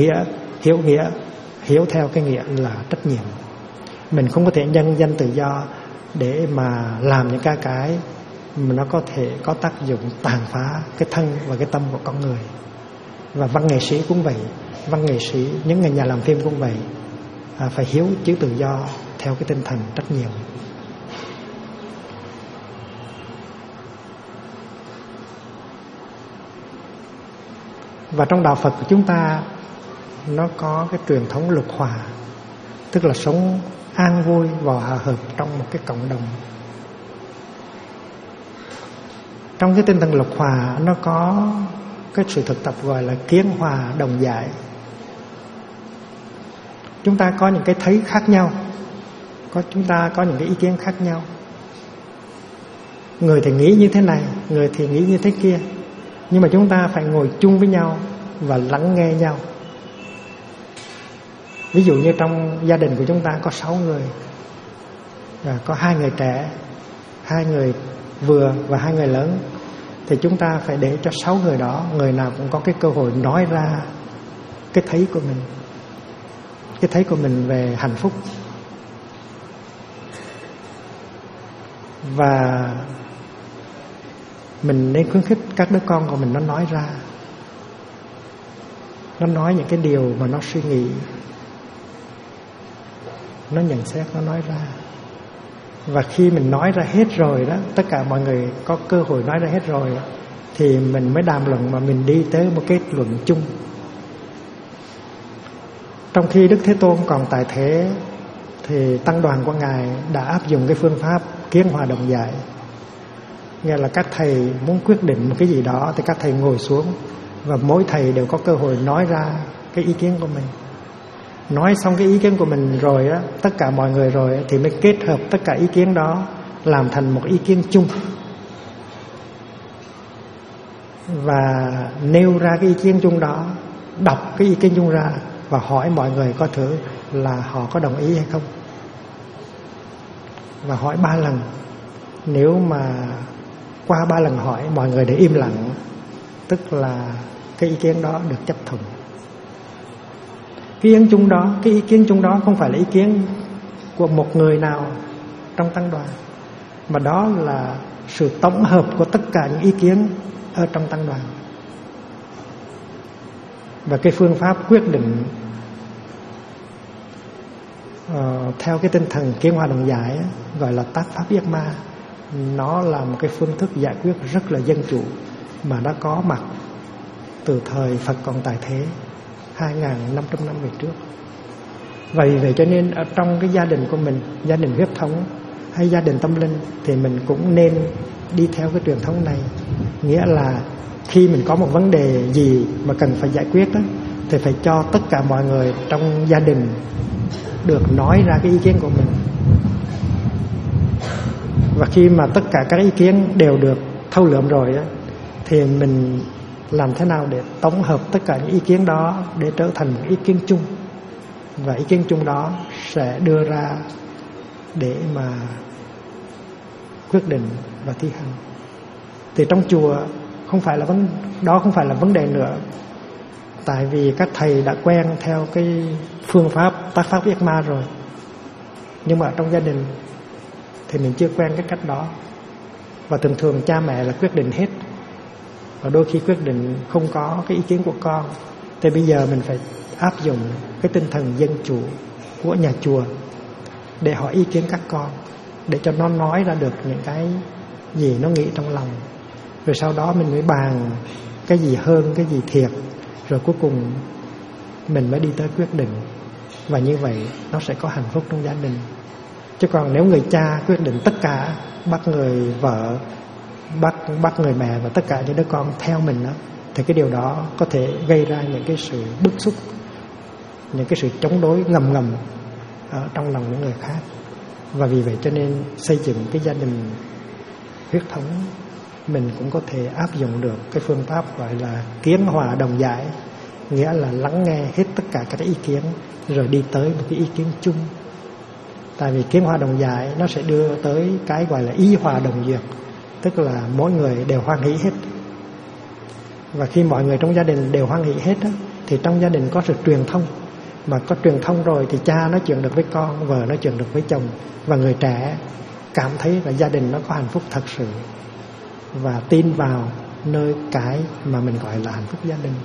Speaker 1: hiểu theo cái nghĩa là trách nhiệm. Mình không có thể nhân danh tự do để mà làm những cái mà nó có thể có tác dụng tàn phá cái thân và cái tâm của con người. Và văn nghệ sĩ cũng vậy, văn nghệ sĩ, những người nhà làm phim cũng vậy, phải hiểu chữ tự do theo cái tinh thần trách nhiệm. Và trong đạo Phật của chúng ta, nó có cái truyền thống lục hòa, tức là sống an vui và hòa hợp trong một cái cộng đồng. Trong cái tinh thần lục hòa, nó có cái sự thực tập gọi là kiến hòa đồng giải. Chúng ta có những cái thấy khác nhau, chúng ta có những cái ý kiến khác nhau. Người thì nghĩ như thế này, người thì nghĩ như thế kia, nhưng mà chúng ta phải ngồi chung với nhau và lắng nghe nhau. Ví dụ như trong gia đình của chúng ta có 6 người, có 2 người trẻ, 2 người vừa và 2 người lớn, thì chúng ta phải để cho 6 người đó, người nào cũng có cái cơ hội nói ra cái thấy của mình, cái thấy của mình về hạnh phúc. Và mình nên khuyến khích các đứa con của mình nó nói ra, nó nói những cái điều mà nó suy nghĩ, nó nhận xét, nó nói ra. Và khi mình nói ra hết rồi đó, tất cả mọi người có cơ hội nói ra hết rồi, thì mình mới đàm luận mà mình đi tới một kết luận chung. Trong khi Đức Thế Tôn còn tại thế, thì tăng đoàn của Ngài đã áp dụng cái phương pháp kiến hòa đồng giải. Nghĩa là các thầy muốn quyết định một cái gì đó thì các thầy ngồi xuống, và mỗi thầy đều có cơ hội nói ra cái ý kiến của mình. Nói xong cái ý kiến của mình rồi á, tất cả mọi người rồi á, thì mới kết hợp tất cả ý kiến đó làm thành một ý kiến chung, và nêu ra cái ý kiến chung đó, đọc cái ý kiến chung ra và hỏi mọi người coi thử là họ có đồng ý hay không. Và hỏi 3 lần. Nếu mà qua 3 lần hỏi mọi người để im lặng, tức là cái ý kiến đó được chấp thuận. Cái ý kiến chung đó không phải là ý kiến của một người nào trong tăng đoàn, mà đó là sự tổng hợp của tất cả những ý kiến ở trong tăng đoàn. Và cái phương pháp quyết định theo cái tinh thần kiến hòa đồng giải gọi là tác pháp yết ma. Nó là một cái phương thức giải quyết rất là dân chủ, mà đã có mặt từ thời Phật còn tại thế 2.500 năm về trước. Vì vậy cho nên ở trong cái gia đình của mình, gia đình huyết thống hay gia đình tâm linh, thì mình cũng nên đi theo cái truyền thống này. Nghĩa là khi mình có một vấn đề gì mà cần phải giải quyết đó, thì phải cho tất cả mọi người trong gia đình được nói ra cái ý kiến của mình. Và khi mà tất cả các ý kiến đều được thâu lượm rồi đó, thì mình làm thế nào để tổng hợp tất cả những ý kiến đó để trở thành một ý kiến chung. Và ý kiến chung đó sẽ đưa ra để mà quyết định và thi hành. Thì trong chùa không phải là vấn đề nữa. Tại vì các thầy đã quen theo cái phương pháp tác pháp yết ma rồi. Nhưng mà trong gia đình thì mình chưa quen cái cách đó. Và thường thường cha mẹ là quyết định hết, và đôi khi quyết định không có cái ý kiến của con. Thì bây giờ mình phải áp dụng cái tinh thần dân chủ của nhà chùa để hỏi ý kiến các con, để cho nó nói ra được những cái gì nó nghĩ trong lòng. Rồi sau đó mình mới bàn cái gì hơn, cái gì thiệt, rồi cuối cùng mình mới đi tới quyết định. Và như vậy nó sẽ có hạnh phúc trong gia đình. Chứ còn nếu người cha quyết định tất cả, bắt người vợ, bắt người mẹ và tất cả những đứa con theo mình đó, thì cái điều đó có thể gây ra những cái sự bức xúc, những cái sự chống đối ngầm ngầm ở trong lòng những người khác. Và vì vậy cho nên xây dựng cái gia đình huyết thống mình cũng có thể áp dụng được cái phương pháp gọi là kiến hòa đồng giải, nghĩa là lắng nghe hết tất cả các ý kiến rồi đi tới một cái ý kiến chung. Tại vì kiến hòa đồng giải nó sẽ đưa tới cái gọi là ý hòa đồng duyệt, tức là mỗi người đều hoan hỷ hết. Và khi mọi người trong gia đình đều hoan hỷ hết á, thì trong gia đình có sự truyền thông. Mà có truyền thông rồi thì cha nói chuyện được với con, vợ nói chuyện được với chồng, và người trẻ cảm thấy là gia đình nó có hạnh phúc thật sự và tin vào nơi cái mà mình gọi là hạnh phúc gia đình.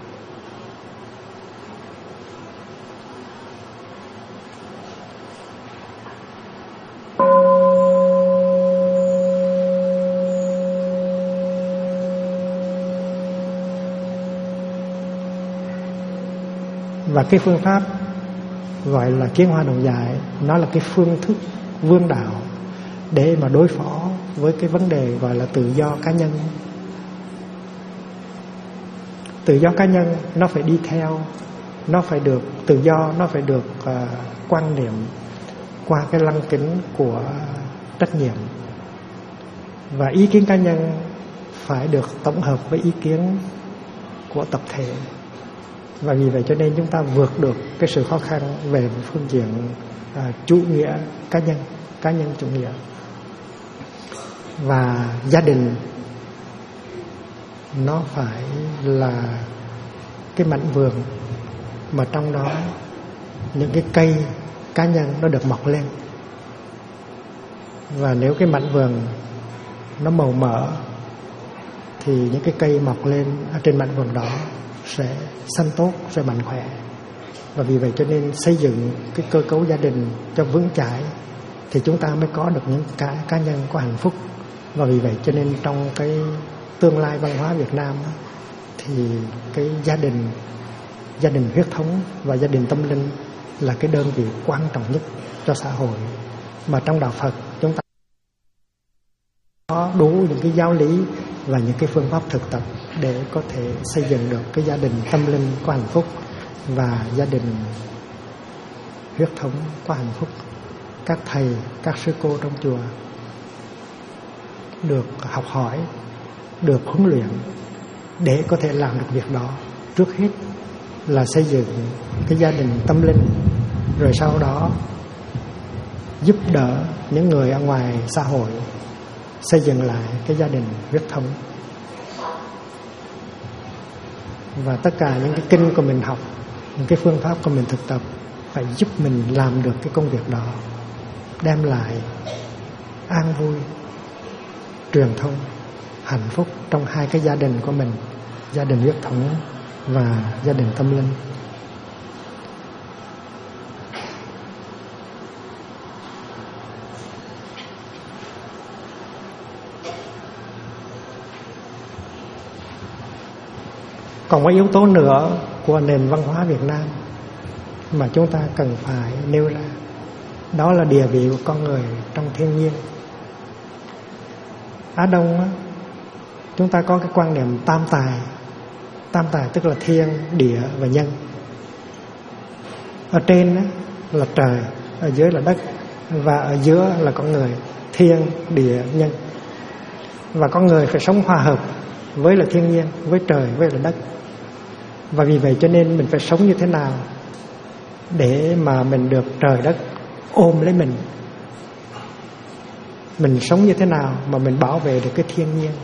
Speaker 1: Và cái phương pháp gọi là kiến hòa đồng giải, nó là cái phương thức vương đạo để mà đối phó với cái vấn đề gọi là tự do cá nhân. Tự do cá nhân nó phải đi theo, nó phải được tự do, nó phải được quan niệm qua cái lăng kính của trách nhiệm. Và ý kiến cá nhân phải được tổng hợp với ý kiến của tập thể. Và vì vậy cho nên chúng ta vượt được cái sự khó khăn về phương diện chủ nghĩa cá nhân chủ nghĩa. Và gia đình nó phải là cái mảnh vườn mà trong đó những cái cây cá nhân nó được mọc lên. Và nếu cái mảnh vườn nó màu mỡ thì những cái cây mọc lên ở trên mảnh vườn đó sẽ xanh tốt, sẽ mạnh khỏe. Và vì vậy cho nên xây dựng cái cơ cấu gia đình cho vững chãi thì chúng ta mới có được những cá nhân có hạnh phúc. Và vì vậy cho nên trong cái tương lai văn hóa Việt Nam thì cái gia đình huyết thống và gia đình tâm linh là cái đơn vị quan trọng nhất cho xã hội. Mà trong đạo Phật chúng ta có đủ những cái giáo lý và những cái phương pháp thực tập để có thể xây dựng được cái gia đình tâm linh có hạnh phúc và gia đình huyết thống có hạnh phúc. Các thầy, các sư cô trong chùa được học hỏi, được huấn luyện để có thể làm được việc đó. Trước hết là xây dựng cái gia đình tâm linh, rồi sau đó giúp đỡ những người ở ngoài xã hội xây dựng lại cái gia đình huyết thống. Và tất cả những cái kinh của mình học, những cái phương pháp của mình thực tập phải giúp mình làm được cái công việc đó, đem lại an vui, truyền thông, hạnh phúc trong hai cái gia đình của mình, gia đình huyết thống và gia đình tâm linh. Còn có yếu tố nữa của nền văn hóa Việt Nam mà chúng ta cần phải nêu ra, đó là địa vị của con người trong thiên nhiên. Á Đông á, chúng ta có cái quan niệm tam tài tức là thiên, địa và nhân. Ở trên á, là trời, ở dưới là đất, và ở giữa là con người, thiên, địa, nhân. Và con người phải sống hòa hợp với là thiên nhiên, với trời, với là đất. Và vì vậy cho nên mình phải sống như thế nào để mà mình được trời đất ôm lấy mình. Mình sống như thế nào mà mình bảo vệ được cái thiên nhiên.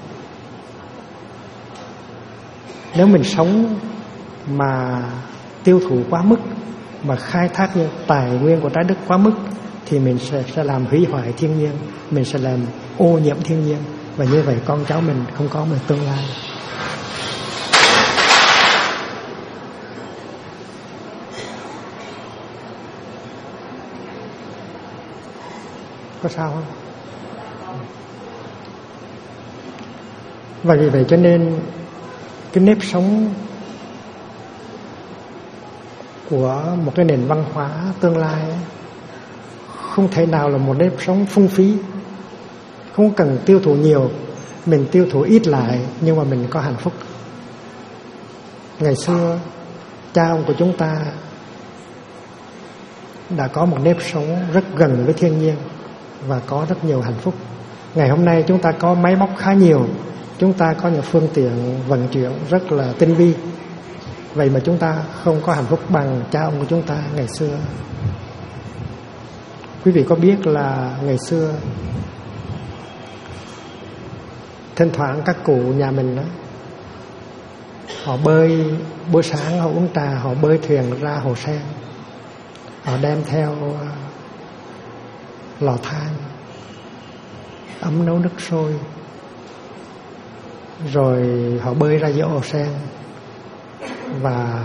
Speaker 1: Nếu mình sống mà tiêu thụ quá mức, mà khai thác những tài nguyên của trái đất quá mức, thì mình sẽ làm hủy hoại thiên nhiên, mình sẽ làm ô nhiễm thiên nhiên. Và như vậy con cháu mình không có một tương lai. Có sao không? Và vì vậy cho nên cái nếp sống của một cái nền văn hóa tương lai không thể nào là một nếp sống phung phí, không cần tiêu thụ nhiều, mình tiêu thụ ít lại nhưng mà mình có hạnh phúc. Ngày xưa cha ông của chúng ta đã có một nếp sống rất gần với thiên nhiên và có rất nhiều hạnh phúc. Ngày hôm nay chúng ta có máy móc khá nhiều, chúng ta có những phương tiện vận chuyển rất là tinh vi. Vậy mà chúng ta không có hạnh phúc bằng cha ông của chúng ta ngày xưa. Quý vị có biết là ngày xưa thỉnh thoảng các cụ nhà mình đó, họ bơi, buổi sáng họ uống trà, họ bơi thuyền ra hồ sen. Họ đem theo lò than, ấm nấu nước sôi, rồi họ bơi ra giữa hồ sen và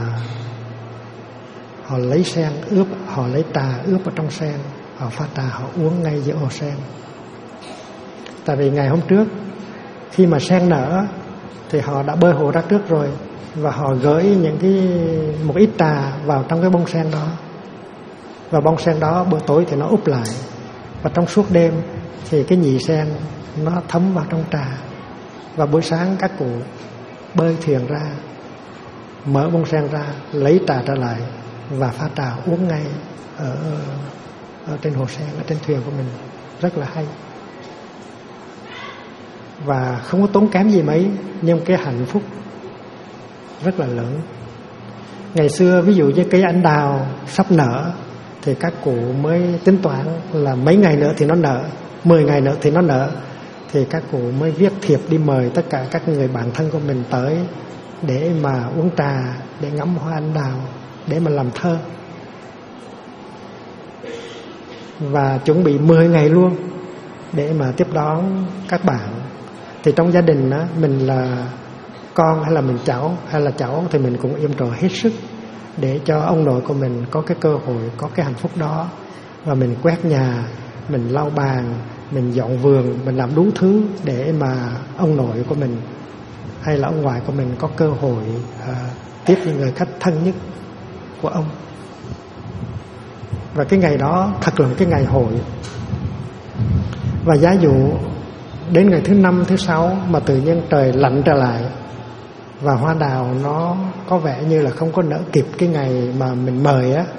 Speaker 1: họ lấy sen ướp, họ lấy trà ướp ở trong sen, họ pha trà họ uống ngay giữa hồ sen. Tại vì ngày hôm trước khi mà sen nở thì họ đã bơi hồ ra trước rồi, và họ gửi một ít trà vào trong cái bông sen đó, và bông sen đó bữa tối thì nó úp lại, và trong suốt đêm thì cái nhị sen nó thấm vào trong trà. Và buổi sáng các cụ bơi thuyền ra, mở bông sen ra, lấy trà trở lại và pha trà uống ngay ở trên hồ sen, ở trên thuyền của mình. Rất là hay và không có tốn kém gì mấy, nhưng cái hạnh phúc rất là lớn. Ngày xưa ví dụ như cây anh đào sắp nở thì các cụ mới tính toán là mấy ngày nữa thì nó nở, 10 ngày nữa thì nó nở, thì các cụ mới viết thiệp đi mời tất cả các người bạn thân của mình tới để mà uống trà, để ngắm hoa anh đào, để mà làm thơ. Và chuẩn bị 10 ngày luôn để mà tiếp đón các bạn. Thì trong gia đình đó, mình là con hay là mình cháu hay là cháu thì mình cũng yểm trợ hết sức để cho ông nội của mình có cái cơ hội, có cái hạnh phúc đó. Và mình quét nhà, mình lau bàn, mình dọn vườn, mình làm đủ thứ để mà ông nội của mình hay là ông ngoại của mình có cơ hội tiếp những người khách thân nhất của ông. Và cái ngày đó thật là một cái ngày hội. Và giả dụ đến ngày thứ 5, thứ 6 mà tự nhiên trời lạnh trở lại và hoa đào nó có vẻ như là không có nở kịp cái ngày mà mình mời á,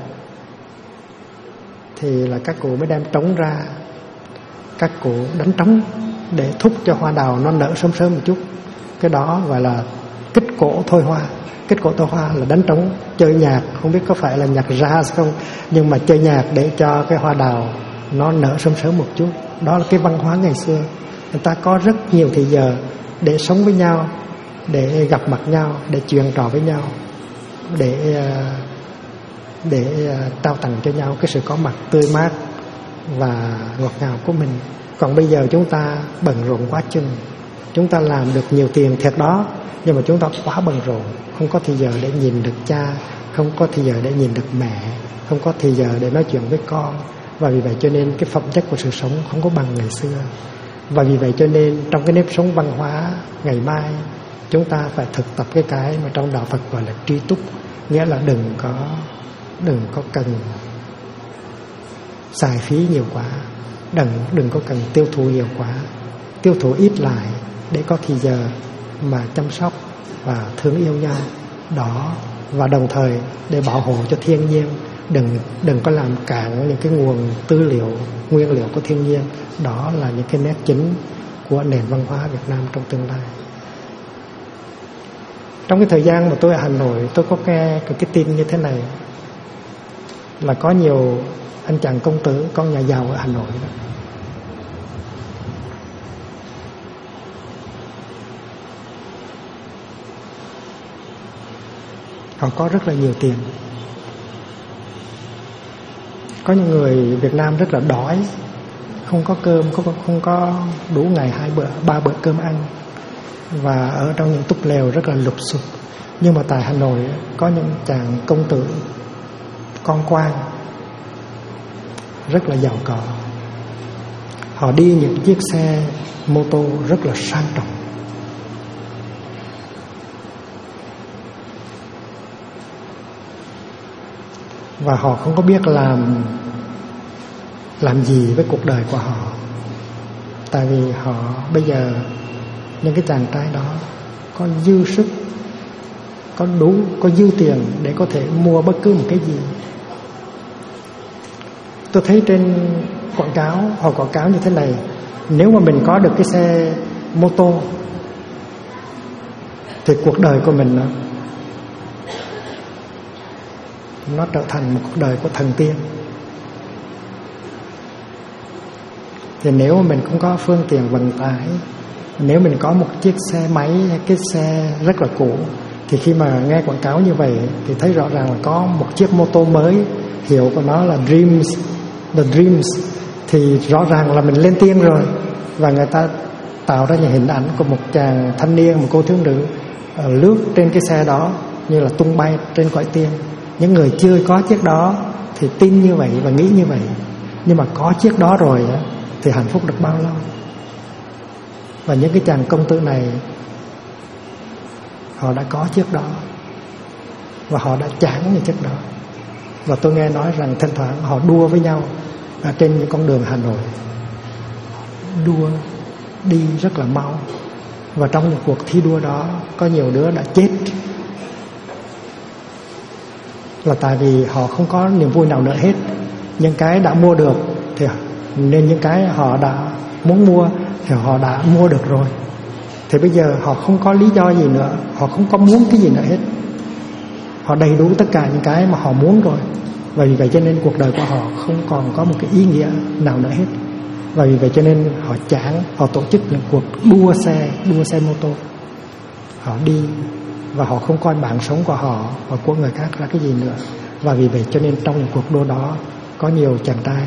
Speaker 1: thì là các cụ mới đem trống ra, các cụ đánh trống để thúc cho hoa đào nó nở sớm sớm một chút. Cái đó gọi là kích cổ thôi hoa. Kích cổ thôi hoa là đánh trống, chơi nhạc, không biết có phải là nhạc jazz không, nhưng mà chơi nhạc để cho cái hoa đào nó nở sớm sớm một chút. Đó là cái văn hóa ngày xưa. Người ta có rất nhiều thời giờ để sống với nhau, để gặp mặt nhau, để chuyện trò với nhau, để trao tặng cho nhau cái sự có mặt tươi mát và ngọt ngào của mình. Còn bây giờ chúng ta bận rộn quá chừng. Chúng ta làm được nhiều tiền thiệt đó, nhưng mà chúng ta quá bận rộn, không có thời giờ để nhìn được cha, không có thời giờ để nhìn được mẹ, không có thời giờ để nói chuyện với con. Và vì vậy cho nên cái phẩm chất của sự sống không có bằng ngày xưa. Và vì vậy cho nên trong cái nếp sống văn hóa ngày mai, chúng ta phải thực tập cái mà trong đạo Phật gọi là tri túc. Nghĩa là đừng có cần xài phí nhiều quá, đừng có cần tiêu thụ nhiều quá, tiêu thụ ít lại để có thời giờ mà chăm sóc và thương yêu nhau đó. Và đồng thời để bảo hộ cho thiên nhiên, đừng có làm cạn những cái nguồn tư liệu, nguyên liệu của thiên nhiên. Đó là những cái nét chính của nền văn hóa Việt Nam trong tương lai. Trong cái thời gian mà tôi ở Hà Nội, tôi có nghe cái tin như thế này, là có nhiều anh chàng công tử, con nhà giàu ở Hà Nội đó, họ có rất là nhiều tiền. Có những người Việt Nam rất là đói, không có cơm, không có đủ ngày 2-3 bữa cơm ăn, và ở trong những túp lều rất là lụp xụp. Nhưng mà tại Hà Nội có những chàng công tử, con quan rất là giàu có. Họ đi những chiếc xe mô tô rất là sang trọng, và họ không có biết làm gì với cuộc đời của họ. Tại vì họ bây giờ, những cái chàng trai đó có dư sức, có dư tiền để có thể mua bất cứ một cái gì. Tôi thấy trên quảng cáo, họ quảng cáo như thế này: Nếu mà mình có được cái xe mô tô thì cuộc đời của mình nó trở thành một cuộc đời của thần tiên. Thì nếu mà mình cũng có phương tiện vận tải, nếu mình có một chiếc xe máy hay cái xe rất là cũ, thì khi mà nghe quảng cáo như vậy thì thấy rõ ràng là có một chiếc mô tô mới, hiệu của nó là The Dreams, thì rõ ràng là mình lên tiên rồi. Và người ta tạo ra những hình ảnh của một chàng thanh niên, một cô thiếu nữ lướt trên cái xe đó như là tung bay trên cõi tiên. Những người chưa có chiếc đó thì tin như vậy và nghĩ như vậy, nhưng mà có chiếc đó rồi thì hạnh phúc được bao lâu? Và những cái chàng công tử này, họ đã có chiếc đó và họ đã chán như chiếc đó. Và tôi nghe nói rằng thỉnh thoảng họ đua với nhau ở trên những con đường Hà Nội, đua đi rất là mau. Và trong những cuộc thi đua đó có nhiều đứa đã chết, là tại vì họ không có niềm vui nào nữa hết. Những cái đã mua được thì nên những cái họ đã muốn mua thì họ đã mua được rồi, thì bây giờ họ không có lý do gì nữa, họ không có muốn cái gì nữa hết. Họ đầy đủ tất cả những cái mà họ muốn rồi. Và vì vậy cho nên cuộc đời của họ không còn có một cái ý nghĩa nào nữa hết. Và vì vậy cho nên họ chán, họ tổ chức những cuộc đua xe mô tô. Họ đi và họ không coi mạng sống của họ và của người khác là cái gì nữa. Và vì vậy cho nên trong những cuộc đua đó có nhiều chàng trai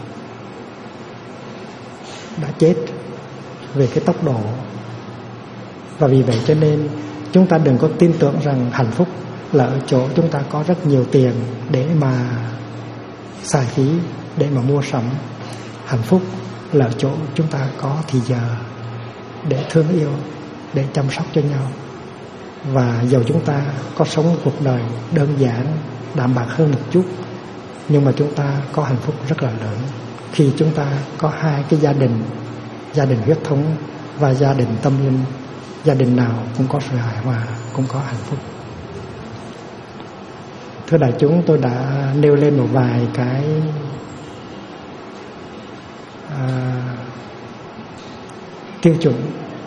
Speaker 1: đã chết về cái tốc độ. Và vì vậy cho nên chúng ta đừng có tin tưởng rằng hạnh phúc là ở chỗ chúng ta có rất nhiều tiền để mà xài phí, để mà mua sắm. Hạnh phúc là ở chỗ chúng ta có thì giờ để thương yêu, để chăm sóc cho nhau. Và dầu chúng ta có sống một cuộc đời đơn giản, đạm bạc hơn một chút, nhưng mà chúng ta có hạnh phúc rất là lớn khi chúng ta có hai cái gia đình huyết thống và gia đình tâm linh. Gia đình nào cũng có sự hài hòa, cũng có hạnh phúc. Thưa đại chúng, tôi đã nêu lên một vài cái tiêu chuẩn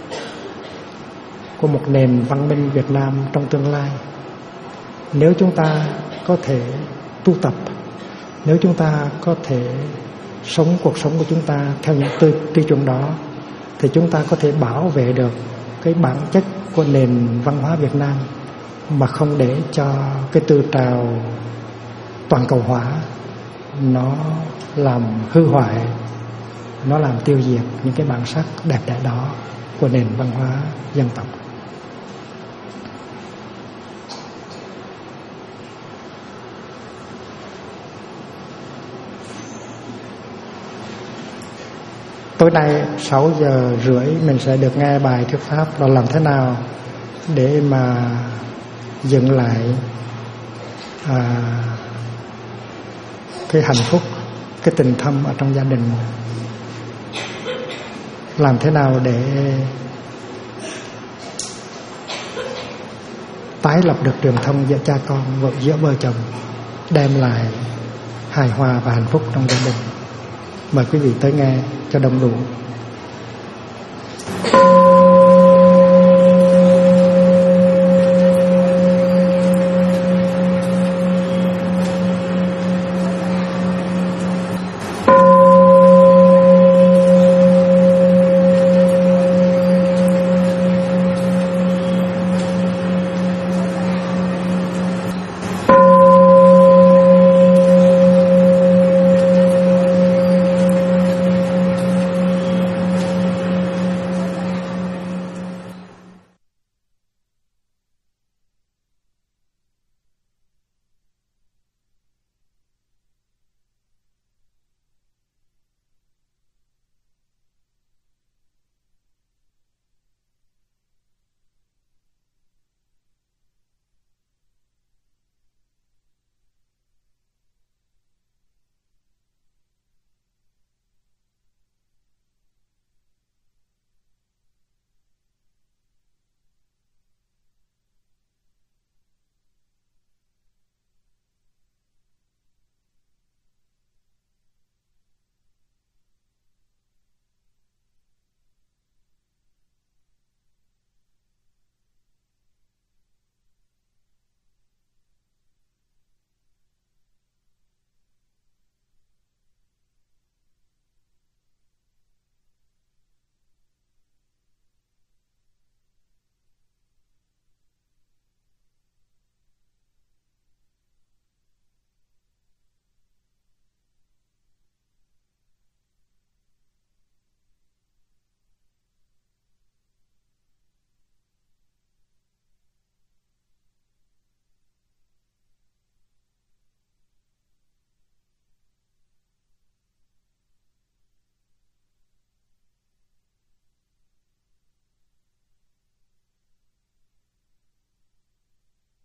Speaker 1: của một nền văn minh Việt Nam trong tương lai. Nếu chúng ta có thể tu tập, nếu chúng ta có thể sống cuộc sống của chúng ta theo những tiêu chuẩn đó, thì chúng ta có thể bảo vệ được cái bản chất của nền văn hóa Việt Nam, mà không để cho cái tư trào toàn cầu hóa nó làm hư hoại, nó làm tiêu diệt những cái bản sắc đẹp đẽ đó của nền văn hóa dân tộc. Tối nay 6:30 mình sẽ được nghe bài thuyết pháp là làm thế nào để mà dựng lại cái hạnh phúc, cái tình thâm ở trong gia đình. Làm thế nào để tái lập được truyền thông giữa cha con, giữa vợ chồng, đem lại hài hòa và hạnh phúc trong gia đình. Mời quý vị tới nghe cho đông đủ.